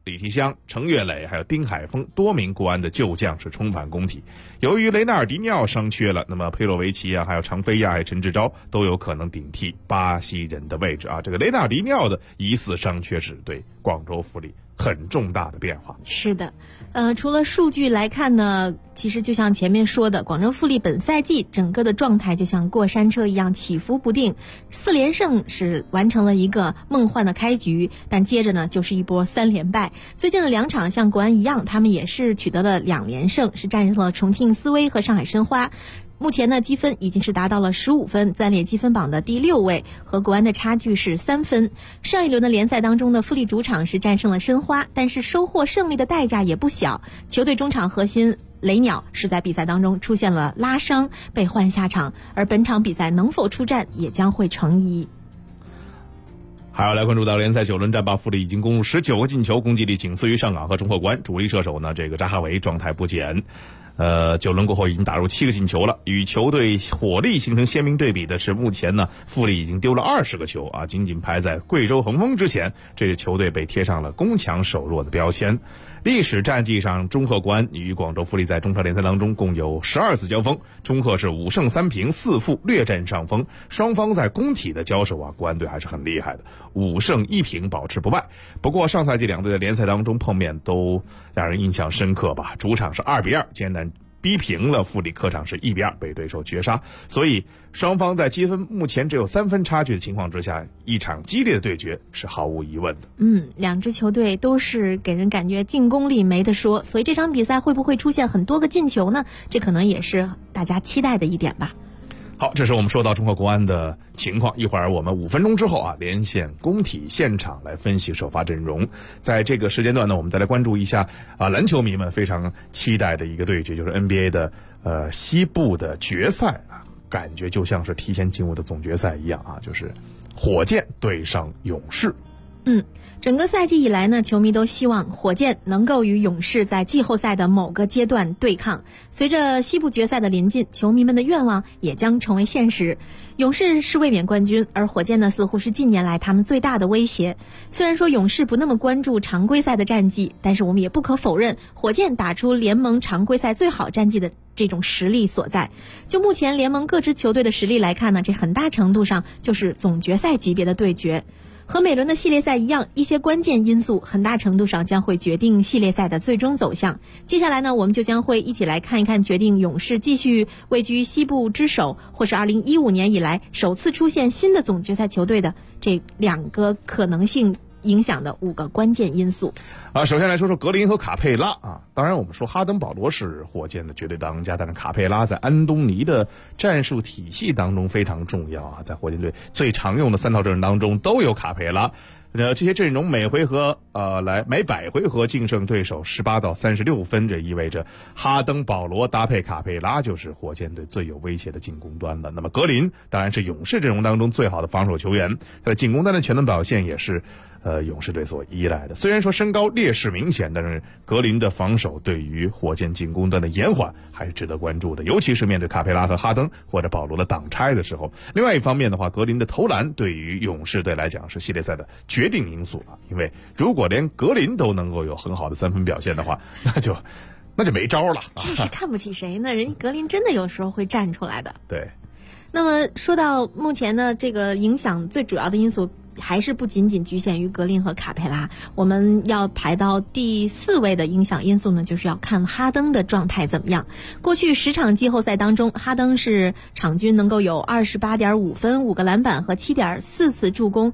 李提香、程岳磊还有丁海峰多名国安的旧将是重返工体。由于雷纳尔迪尼奥伤缺了，那么佩洛维奇还有常飞亚还有陈志钊都有可能顶替巴西人的位置啊。这个雷纳尔迪尼奥的疑似伤缺是对广州富力很重大的变化。 是的，除了数据来看呢，其实就像前面说的，广州富力本赛季整个的状态就像过山车一样起伏不定，4连胜是完成了一个梦幻的开局，但接着呢就是一波3连败。最近的2场像国安一样，他们也是取得了2连胜，是战胜了重庆斯威和上海申花。目前呢，积分已经是达到了15分，暂列积分榜的第6位，和国安的差距是3分。上一轮的联赛当中呢，富力主场是战胜了申花，但是收获胜利的代价也不小。球队中场核心雷鸟是在比赛当中出现了拉伤，被换下场，而本场比赛能否出战也将会成疑。 还要来关注到联赛9轮战罢，富力已经攻入19个进球，攻击力仅次于上港和中赫国安。主力射手呢，这个扎哈维状态不减。9轮过后已经打入7个进球了。与球队火力形成鲜明对比的是，目前呢富力已经丢了20个球啊，仅仅排在贵州恒丰之前。这支球队被贴上了攻强守弱的标签。历史战绩上，中赫国安与广州富力在中超联赛当中共有12次交锋，中赫是5胜3平4负，略占上风。双方在工体的交手啊，国安队还是很厉害的，5胜1平保持不败。不过上赛季两队的联赛当中碰面都让人印象深刻吧，主场是2比2艰难逼平了富力，客场是1比2被对手绝杀。所以双方在积分目前只有3分差距的情况之下，一场激烈的对决是毫无疑问的。 两支球队都是给人感觉进攻力没得说，所以这场比赛会不会出现很多个进球呢？这可能也是大家期待的一点吧。 好，这是我们说到中赫国安的情况。一会儿我们5分钟之后啊，连线工体现场来分析首发阵容。在这个时间段呢，我们再来关注一下篮球迷们非常期待的一个对决，就是 NBA 的西部的决赛啊，感觉就像是提前进入的总决赛一样啊，就是火箭对上勇士。 整个赛季以来呢，球迷都希望火箭能够与勇士在季后赛的某个阶段对抗。随着西部决赛的临近，球迷们的愿望也将成为现实。勇士是卫冕冠军，而火箭呢，似乎是近年来他们最大的威胁。虽然说勇士不那么关注常规赛的战绩，但是我们也不可否认，火箭打出联盟常规赛最好战绩的这种实力所在。就目前联盟各支球队的实力来看呢，这很大程度上就是总决赛级别的对决。和每轮的系列赛一样，一些关键因素很大程度上将会决定系列赛的最终走向。接下来呢，我们就将会一起来看一看决定勇士继续位居西部之首，或是2015年以来首次出现新的总决赛球队的这2个可能性影响的5个关键因素。 首先来说说格林和卡佩拉啊。当然我们说哈登保罗是火箭的绝对当家，但是卡佩拉在安东尼的战术体系当中非常重要啊，在火箭队最常用的3套阵容当中都有卡佩拉。这些阵容每百回合净胜对手18到36分，这意味着哈登保罗搭配卡佩拉就是火箭队最有威胁的进攻端了。那么格林当然是勇士阵容当中最好的防守球员，他的进攻端的全能表现也是勇士队所依赖的。虽然说身高劣势明显，但是格林的防守对于火箭进攻端的延缓还是值得关注的，尤其是面对卡佩拉和哈登或者保罗的挡拆的时候。另外一方面的话，格林的投篮对于勇士队来讲是系列赛的决定因素啊，因为如果连格林都能够有很好的3分表现的话，那就没招了。 这是看不起谁呢？人家格林真的有时候会站出来的。 对。 那么说到目前呢，这个影响最主要的因素还是不仅仅局限于格林和卡佩拉，我们要排到第4位的影响因素呢，就是要看哈登的状态怎么样。过去10场季后赛当中，哈登是场均能够有 28.5 分、5个篮板和 7.4 次助攻，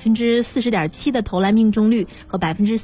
40.7% 的投篮命中率和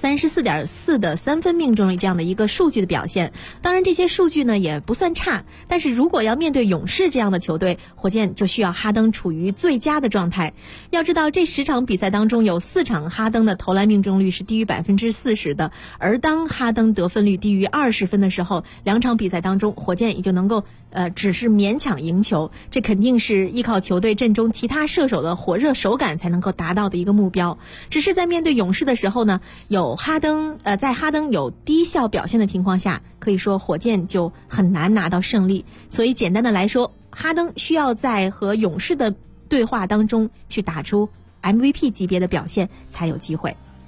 34.4% 的3分命中率这样的一个数据的表现。当然这些数据呢也不算差，但是如果要面对勇士这样的球队，火箭就需要哈登处于最佳的状态。要知道这10场比赛当中有4场哈登的投篮命中率是低于 40% 的，而当哈登得分率低于20分的时候，2场比赛当中火箭也就能够只是勉强赢球。这肯定是依靠球队阵中其他射手的火热手感才能够达到的一个目标。只是在面对勇士的时候呢，在哈登有低效表现的情况下，可以说火箭就很难拿到胜利。所以简单的来说，哈登需要在和勇士的对话当中去打出MVP 级别的表现才有机会。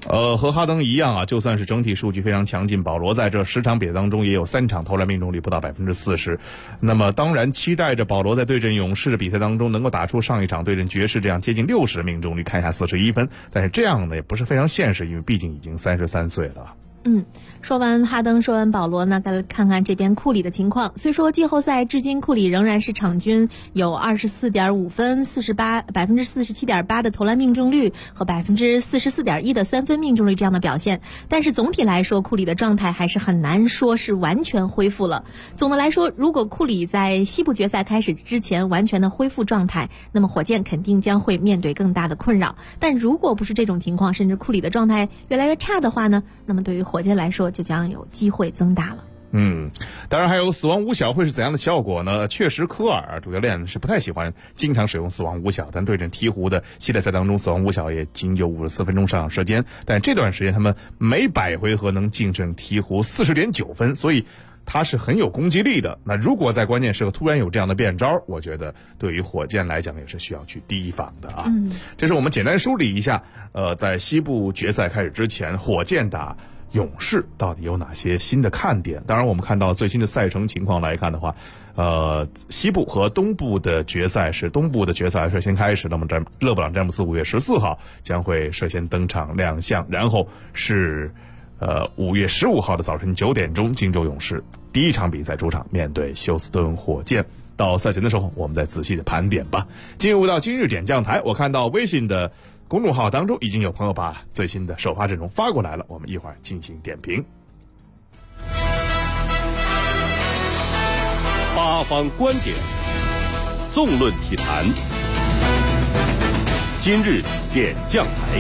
和哈登一样啊，就算是整体数据非常强劲，保罗在这10场比赛当中也有3场投篮命中率不到40%。那么当然期待着保罗在对阵勇士的比赛当中能够打出上一场对阵爵士这样接近60的命中率，看一下41分。但是这样呢也不是非常现实，因为毕竟已经33岁了。 说完哈登，说完保罗呢，该看看这边库里的情况。虽说季后赛至今库里仍然是场均有24.5分、47.8%的投篮命中率和44.1%的3分命中率这样的表现，但是总体来说库里的状态还是很难说是完全恢复了。总的来说，如果库里在西部决赛开始之前完全的恢复状态，那么火箭肯定将会面对更大的困扰。但如果不是这种情况，甚至库里的状态越来越差的话呢，那么对于火箭来说就将有机会增大了。 当然还有死亡五小会是怎样的效果呢？确实科尔主教练是不太喜欢经常使用死亡五小，但对阵鹈鹕的系列赛当中，死亡五小也仅有54分钟上场时间，但这段时间他们每100回合能净胜鹈鹕40.9分，所以他是很有攻击力的。那如果在关键时刻突然有这样的变招，我觉得对于火箭来讲也是需要去提防的啊。这是我们简单梳理一下，在西部决赛开始之前，火箭打勇士到底有哪些新的看点？当然我们看到最新的赛程情况来看的话，西部和东部的决赛是东部的决赛率先开始，那么勒布朗詹姆斯5月14号将会率先登场亮相，然后是5月15号的早晨9点钟，金州勇士第一场比赛主场面对休斯顿火箭。到赛前的时候我们再仔细的盘点吧。进入到今日点将台，我看到微信的公众号当中已经有朋友把最新的首发阵容发过来了，我们一会儿进行点评。 八方观点，纵论体坛，今日点将台。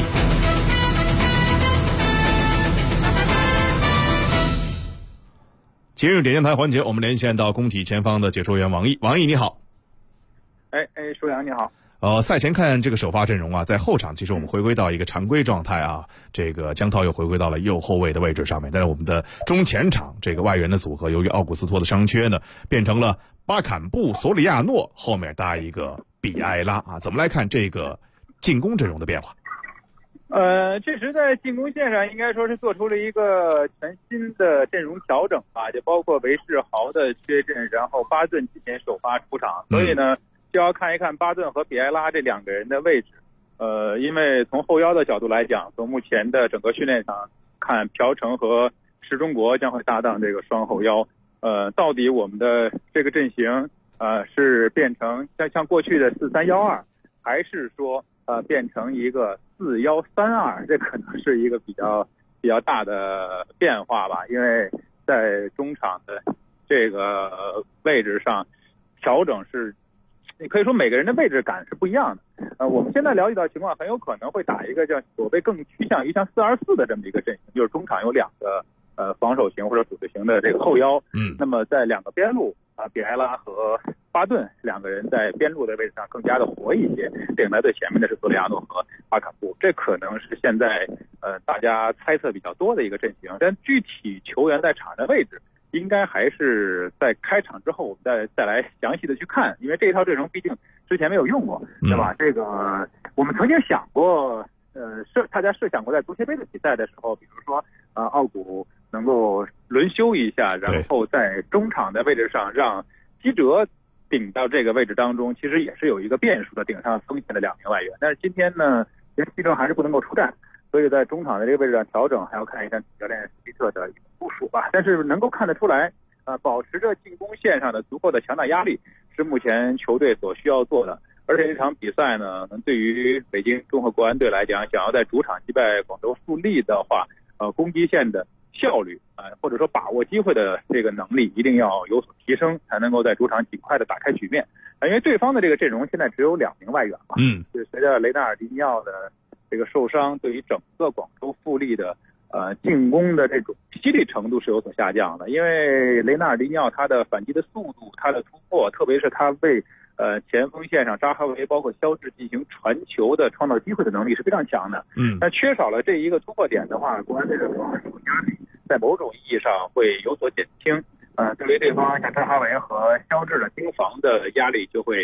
今日点将台环节，我们连线到工体前方的解说员王毅。王毅你好。 舒阳你好。 赛前看这个首发阵容啊，在后场其实我们回归到一个常规状态啊，这个江涛又回归到了右后卫的位置上面，但是我们的中前场这个外援的组合，由于奥古斯托的伤缺呢，变成了巴坎布、索里亚诺，后面搭一个比埃拉啊，怎么来看这个进攻阵容的变化？ 这时在进攻线上应该说是做出了一个全新的阵容调整吧，就包括韦世豪的缺阵，然后巴顿今天首发出场，所以呢就要看一看巴顿和比埃拉这2个人的位置。因为从后腰的角度来讲，从目前的整个训练上看，朴成和石中国将会搭档这个双后腰。到底我们的这个阵型是变成像过去的4-3-1-2，还是说变成一个4-1-3-2？这可能是一个比较大的变化吧，因为在中场的这个位置上调整是。你可以说每个人的位置感是不一样的。我们现在了解到情况，很有可能会打一个叫所谓更趋向于像4-2-4的这么一个阵型，就是中场有2个防守型或者组织型的这个后腰。那么在2个边路比埃拉和巴顿2个人在边路的位置上更加的活一些，领来最前面的是索里亚诺和巴坎布，这可能是现在大家猜测比较多的一个阵型。但具体球员在场上的位置，应该还是在开场之后我们再来详细的去看，因为这一套阵容毕竟之前没有用过，对吧？这个我们曾经想过，大家设想过在足协杯的比赛的时候，比如说奥古能够轮休一下，然后在中场的位置上让基哲顶到这个位置当中，其实也是有一个变数的，顶上锋线的2名外援。但是今天呢，因为基哲还是不能够出战，所以在中场的这个位置上调整，还要看一看主教练斯皮特的部署吧。但是能够看得出来，保持着进攻线上的足够的强大压力是目前球队所需要做的。而且这场比赛呢，对于北京综合国安队来讲，想要在主场击败广州富力的话，攻击线的效率或者说把握机会的这个能力一定要有所提升，才能够在主场尽快的打开局面。因为对方的这个阵容现在只有2名外援嘛，就是随着雷纳尔迪尼奥的这个受伤，对于整个广州富力的进攻的这种犀利程度是有所下降的。因为雷纳尔迪尼奥他的反击的速度，他的突破，特别是他为前锋线上扎哈维包括肖智进行传球的创造机会的能力是非常强的。但缺少了这一个突破点的话，国安队的防守压力在某种意义上会有所减轻。对于对方像扎哈维和肖智的盯防的压力就会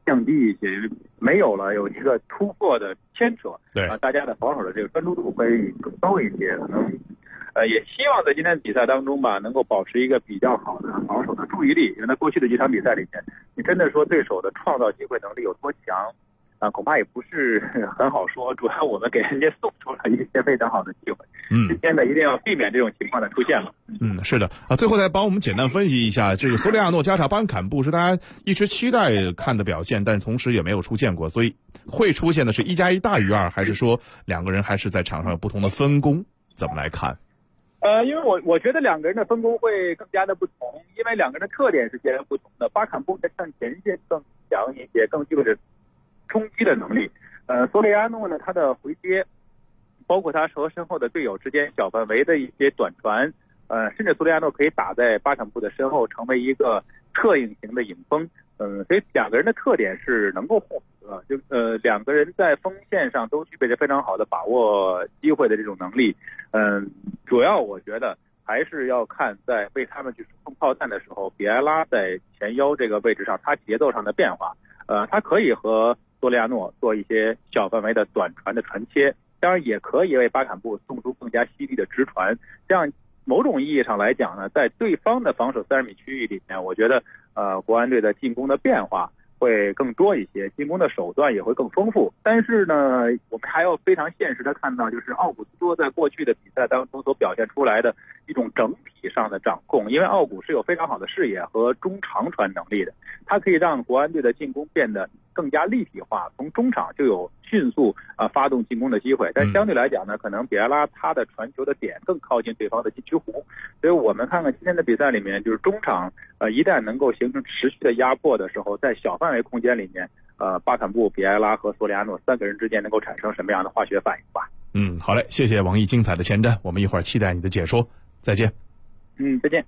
降低一些，没有了有一个突破的牵扯， 对大家的防守的这个专注度会更高一些，可能也希望在今天比赛当中吧，能够保持一个比较好的防守的注意力，因为在过去的几场比赛里面，你真的说对手的创造机会能力有多强恐怕也不是很好说，主要我们给人家送出了一些非常好的机会。今天呢，一定要避免这种情况的出现了。 是的最后再帮我们简单分析一下这个索里亚诺加上班坎布是大家一直期待看的表现，但同时也没有出现过，所以会出现的是1+1大于2，还是说两个人还是在场上有不同的分工？怎么来看？ 因为我觉得两个人的分工会更加的不同，因为两个人的特点是截然不同的。巴坎布在向前线更强一些，更具备着冲击的能力。索里亚诺呢，他的回接，包括他和身后的队友之间小范围的一些短传，甚至索里亚诺可以打在巴坎布的身后，成为一个策应型的影锋。所以两个人的特点是能够互补的，两个人在锋线上都具备着非常好的把握机会的这种能力。主要我觉得还是要看在为他们去输送炮弹的时候，比埃拉在前腰这个位置上，他节奏上的变化。他可以和索里亚诺做一些小范围的短传的传切，当然也可以为巴坎布送出更加犀利的直传。这样某种意义上来讲呢，在对方的防守30米区域里面，我觉得国安队的进攻的变化会更多一些，进攻的手段也会更丰富。但是呢，我们还要非常现实的看到，就是奥古斯托在过去的比赛当中所表现出来的一种整体上的掌控，因为奥古是有非常好的视野和中长传能力的，他可以让国安队的进攻变得更加立体化，从中场就有迅速发动进攻的机会。但相对来讲呢，可能比埃拉他的传球的点更靠近对方的禁区弧，所以我们看看今天的比赛里面，就是中场一旦能够形成持续的压迫的时候，在小范围空间里面，巴坎布、比埃拉和索里亚诺3个人之间能够产生什么样的化学反应吧。 好嘞，谢谢王毅精彩的前瞻，我们一会儿期待你的解说，再见。 再见。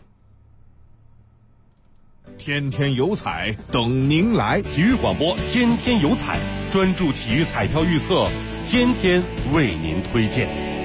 天天有彩等您来， 体育广播天天有彩，专注体育彩票预测，天天为您推荐。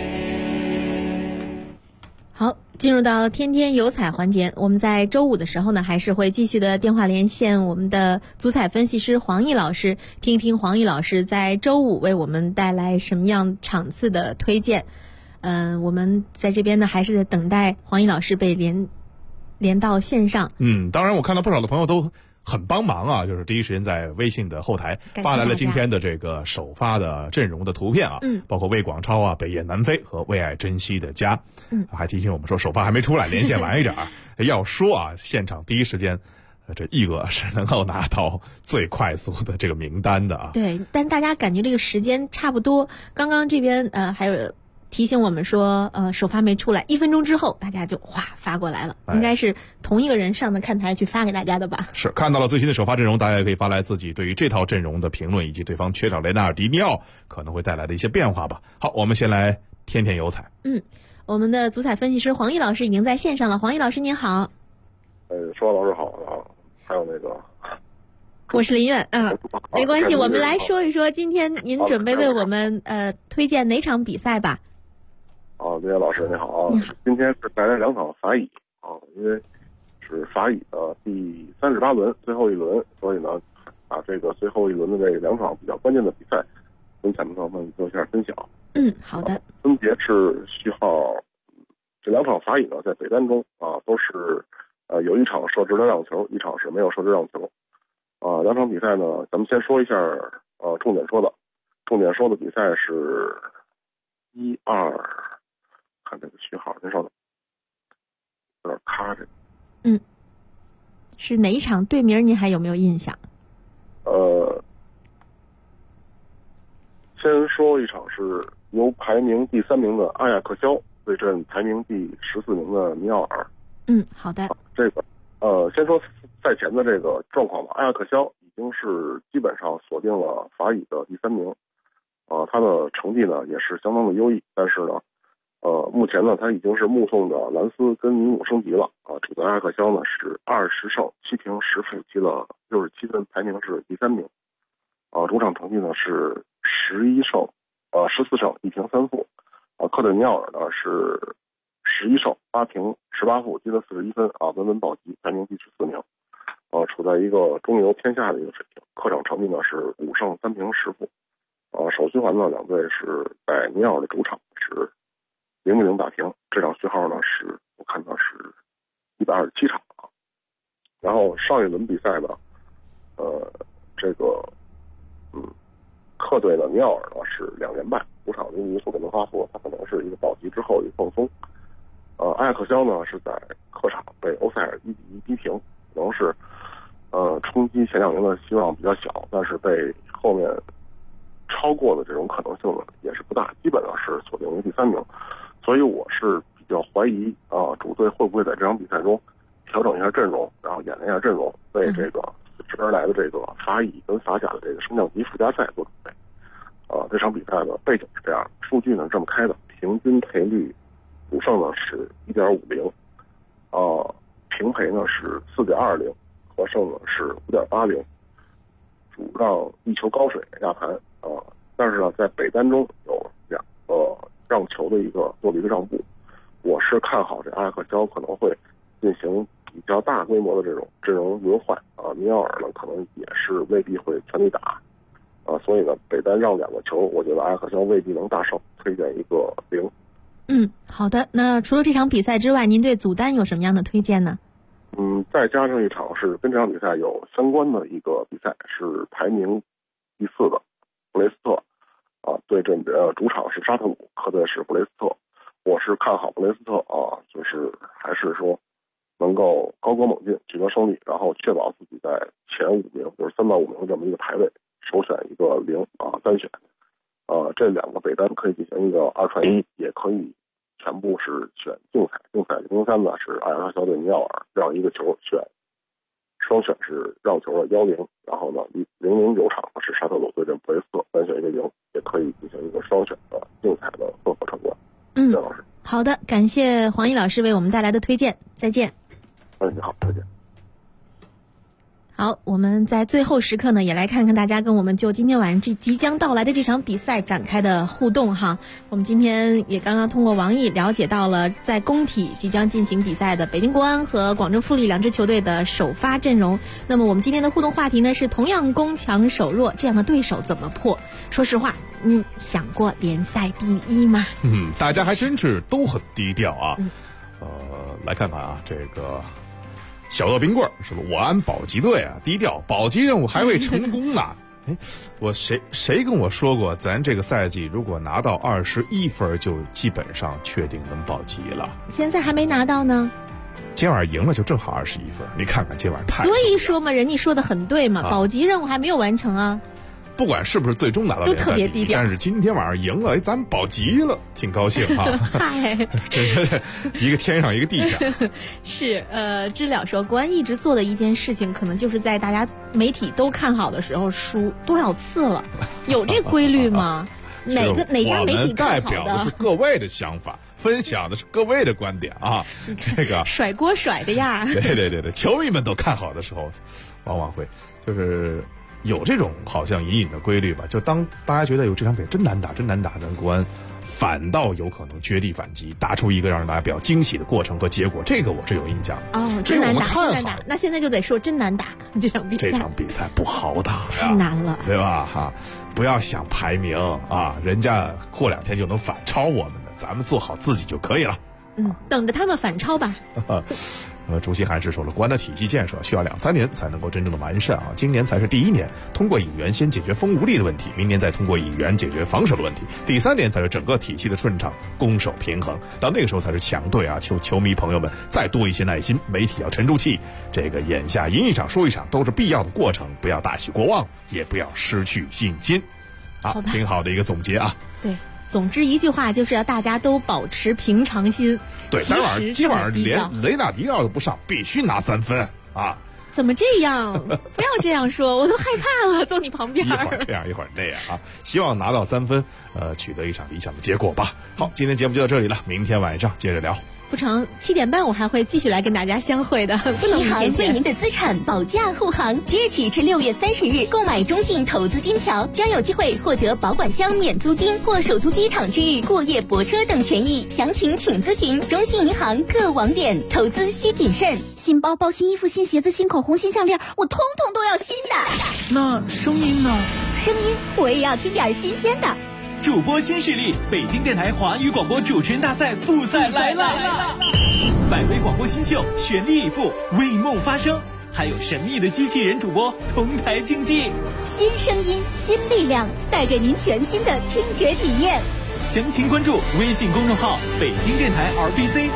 好，进入到天天有彩环节，我们在周五的时候呢，还是会继续的电话连线我们的足彩分析师黄毅老师，听一听黄毅老师在周五为我们带来什么样场次的推荐。我们在这边呢，还是在等待黄毅老师被连到线上。 当然我看到不少的朋友都很帮忙啊，就是第一时间在微信的后台发来了今天的这个首发的阵容的图片啊，包括魏广超啊、北雁南飞和为爱珍惜的家，还提醒我们说首发还没出来，连线晚一点。要说啊，现场第一时间这毅哥是能够拿到最快速的这个名单的啊。 对，但大家感觉这个时间差不多，刚刚这边还有提醒我们说首发没出来，1分钟之后大家就发过来了，应该是同一个人上的看台去发给大家的吧。 是看到了最新的首发阵容，大家也可以发来自己对于这套阵容的评论，以及对方缺少雷纳尔迪尼奥可能会带来的一些变化吧。好，我们先来天天有彩。 我们的足彩分析师黄毅老师已经在线上了，黄毅老师您好。 说老师好啊，还有那个我是林苑没关系，我们来说一说今天您准备为我们推荐哪场比赛吧。 林苑老师你好啊，今天是带来2场法乙因为是法乙的第38轮最后一轮，所以呢把这个最后一轮的这2场比较关键的比赛跟咱们朋友们做一下分享。 好的。 分别是序号，这2场法乙呢在北单中都是有1场设置了让球，1场是没有设置让球。2场比赛呢，咱们先说一下重点说的比赛是1、2，看这个序号，您稍等，有点卡这个。 是哪一场？队名您还有没有印象？ 先说一场是由排名第3名的阿亚克肖对阵排名第14名的尼奥尔。 好的。 这个先说赛前的这个状况吧。阿亚克肖已经是基本上锁定了法乙的第3名，他的成绩呢也是相当的优异，但是呢目前呢他已经是目送着兰斯跟尼姆升级了主队阿亚克肖呢是20胜7平10负积了67分，排名是第3名。主场成绩呢是14胜1平3负。客队尼奥尔呢是11胜8平18负积了41分稳稳保级，排名第14名。处在一个中游偏下的一个水平。 客场成绩呢是5胜3平10负。首循环呢两队是在尼奥的主场是0-0打平，这场序号呢是我看到是127场啊。然后上一轮比赛呢，客队的尼奥尔呢是2连败，主场因为苏格兰发布，他可能是一个保级之后一个放松。埃克肖呢是在客场被欧塞尔1-1逼平，可能是冲击前2名的希望比较小，但是被后面超过的这种可能性呢也是不大，基本上是锁定为第3名。所以我是比较怀疑主队会不会在这场比赛中调整一下阵容，然后演练一下阵容，为这个随之而来的这个法乙跟法甲的这个升降级附加赛做准备。这场比赛的背景是这样，数据呢这么开的，平均赔率主胜呢是1.50，平赔呢是4.20，和胜呢是5.80，主让1球高水压盘但是呢在北单中有2个让球的做了一个让步，我是看好这埃克肖可能会进行比较大规模的这种阵容轮换尼奥尔呢可能也是未必会全力打所以呢北单让2个球，我觉得埃克肖未必能大胜，推荐一个0。 好的。那除了这场比赛之外，您对组单有什么样的推荐呢？ 再加上一场是跟这场比赛有相关的一个比赛，是排名第4的布雷斯特对阵主场是沙特姆，客队是布雷斯特。我是看好布雷斯特就是还是说能够高歌猛进取得胜利，然后确保自己在前5名，就是3到5名的这么一个排位，首选一个0单选。这2个北单可以进行一个2传1，也可以全部是选竞彩。竞彩0-3呢是埃克肖对尼奥尔，让1个球选双选是让球的1-0，然后呢0-0有场是沙特鲁对阵布雷斯特，单选一个0，也可以进行一个双选的竞彩的综合成冠。谢老师。 好的，感谢黄奕老师为我们带来的推荐，再见。 你好，再见。 好，我们在最后时刻呢，也来看看大家跟我们就今天晚上即将到来的这场比赛展开的互动哈。我们今天也刚刚通过王毅了解到了在工体即将进行比赛的北京国安和广州富力2支球队的首发阵容。那么我们今天的互动话题呢是同样攻强守弱，这样的对手怎么破？说实话，你想过联赛第1吗？ 大家还真是都很低调啊。来看看这个小豆冰棍是吧？我安保级队低调，保级任务还未成功呢。我谁跟我说过，咱这个赛季如果拿到21分，就基本上确定能保级了。 现在还没拿到呢。 今晚赢了就正好21分，你看看今晚太。 所以说嘛，人家说的很对嘛，保级任务还没有完成啊。 不管是不是最终拿到联赛第1，但是今天晚上赢了，咱们保级了，挺高兴嗨， 真是一个天上一个地下。 是知了说，国安一直做的一件事情，可能就是在大家媒体都看好的时候输多少次了，有这规律吗？哪家媒体看好的？我们代表的是各位的想法，分享的是各位的观点啊。这个甩锅甩的呀。 对，球迷们都看好的时候，往往会就是有这种好像隐隐的规律吧，就当大家觉得有这场比赛真难打，咱国安反倒有可能绝地反击，打出一个让大家比较惊喜的过程和结果，这个我是有印象。 真难打。那现在就得说真难打这场比赛。 这场比赛不好打呀， 太难了， 对吧？不要想排名人家过2天就能反超我们的，咱们做好自己就可以了。 等着他们反超吧。 主席还是说了，国安的体系建设需要2-3年才能够真正的完善今年才是第1年，通过引援先解决锋无力的问题，明年再通过引援解决防守的问题，第3年才是整个体系的顺畅，攻守平衡，到那个时候才是强队求球迷朋友们再多一些耐心，媒体要沉住气，这个眼下赢一场输一场都是必要的过程，不要大起过望，也不要失去信心挺好的一个总结对， 总之一句话就是要大家都保持平常心。 对，今晚上连雷纳迪奥都不上，必须拿3分怎么这样？不要这样说，我都害怕了，坐你旁边。 一会儿这样，一会儿那样希望拿到3分，取得一场理想的结果吧。好，今天节目就到这里了，明天晚上接着聊。 不成7点半我还会继续来跟大家相会的，不能银行为您的资产保驾护航，即日起至6月30日购买中信投资金条，将有机会获得保管箱免租金或首都机场区域过夜泊车等权益。详情请咨询中信银行各网点。投资需谨慎。新包包、新衣服、新鞋子、新口红、新项链，我通通都要新的。 那声音呢？ 声音我也要听点新鲜的。 主播新势力，北京电台华语广播主持人大赛复赛来了！100位广播新秀全力以赴，为梦发声，还有神秘的机器人主播同台竞技。 新声音，新力量，带给您全新的听觉体验。 详情关注微信公众号北京电台 RBC。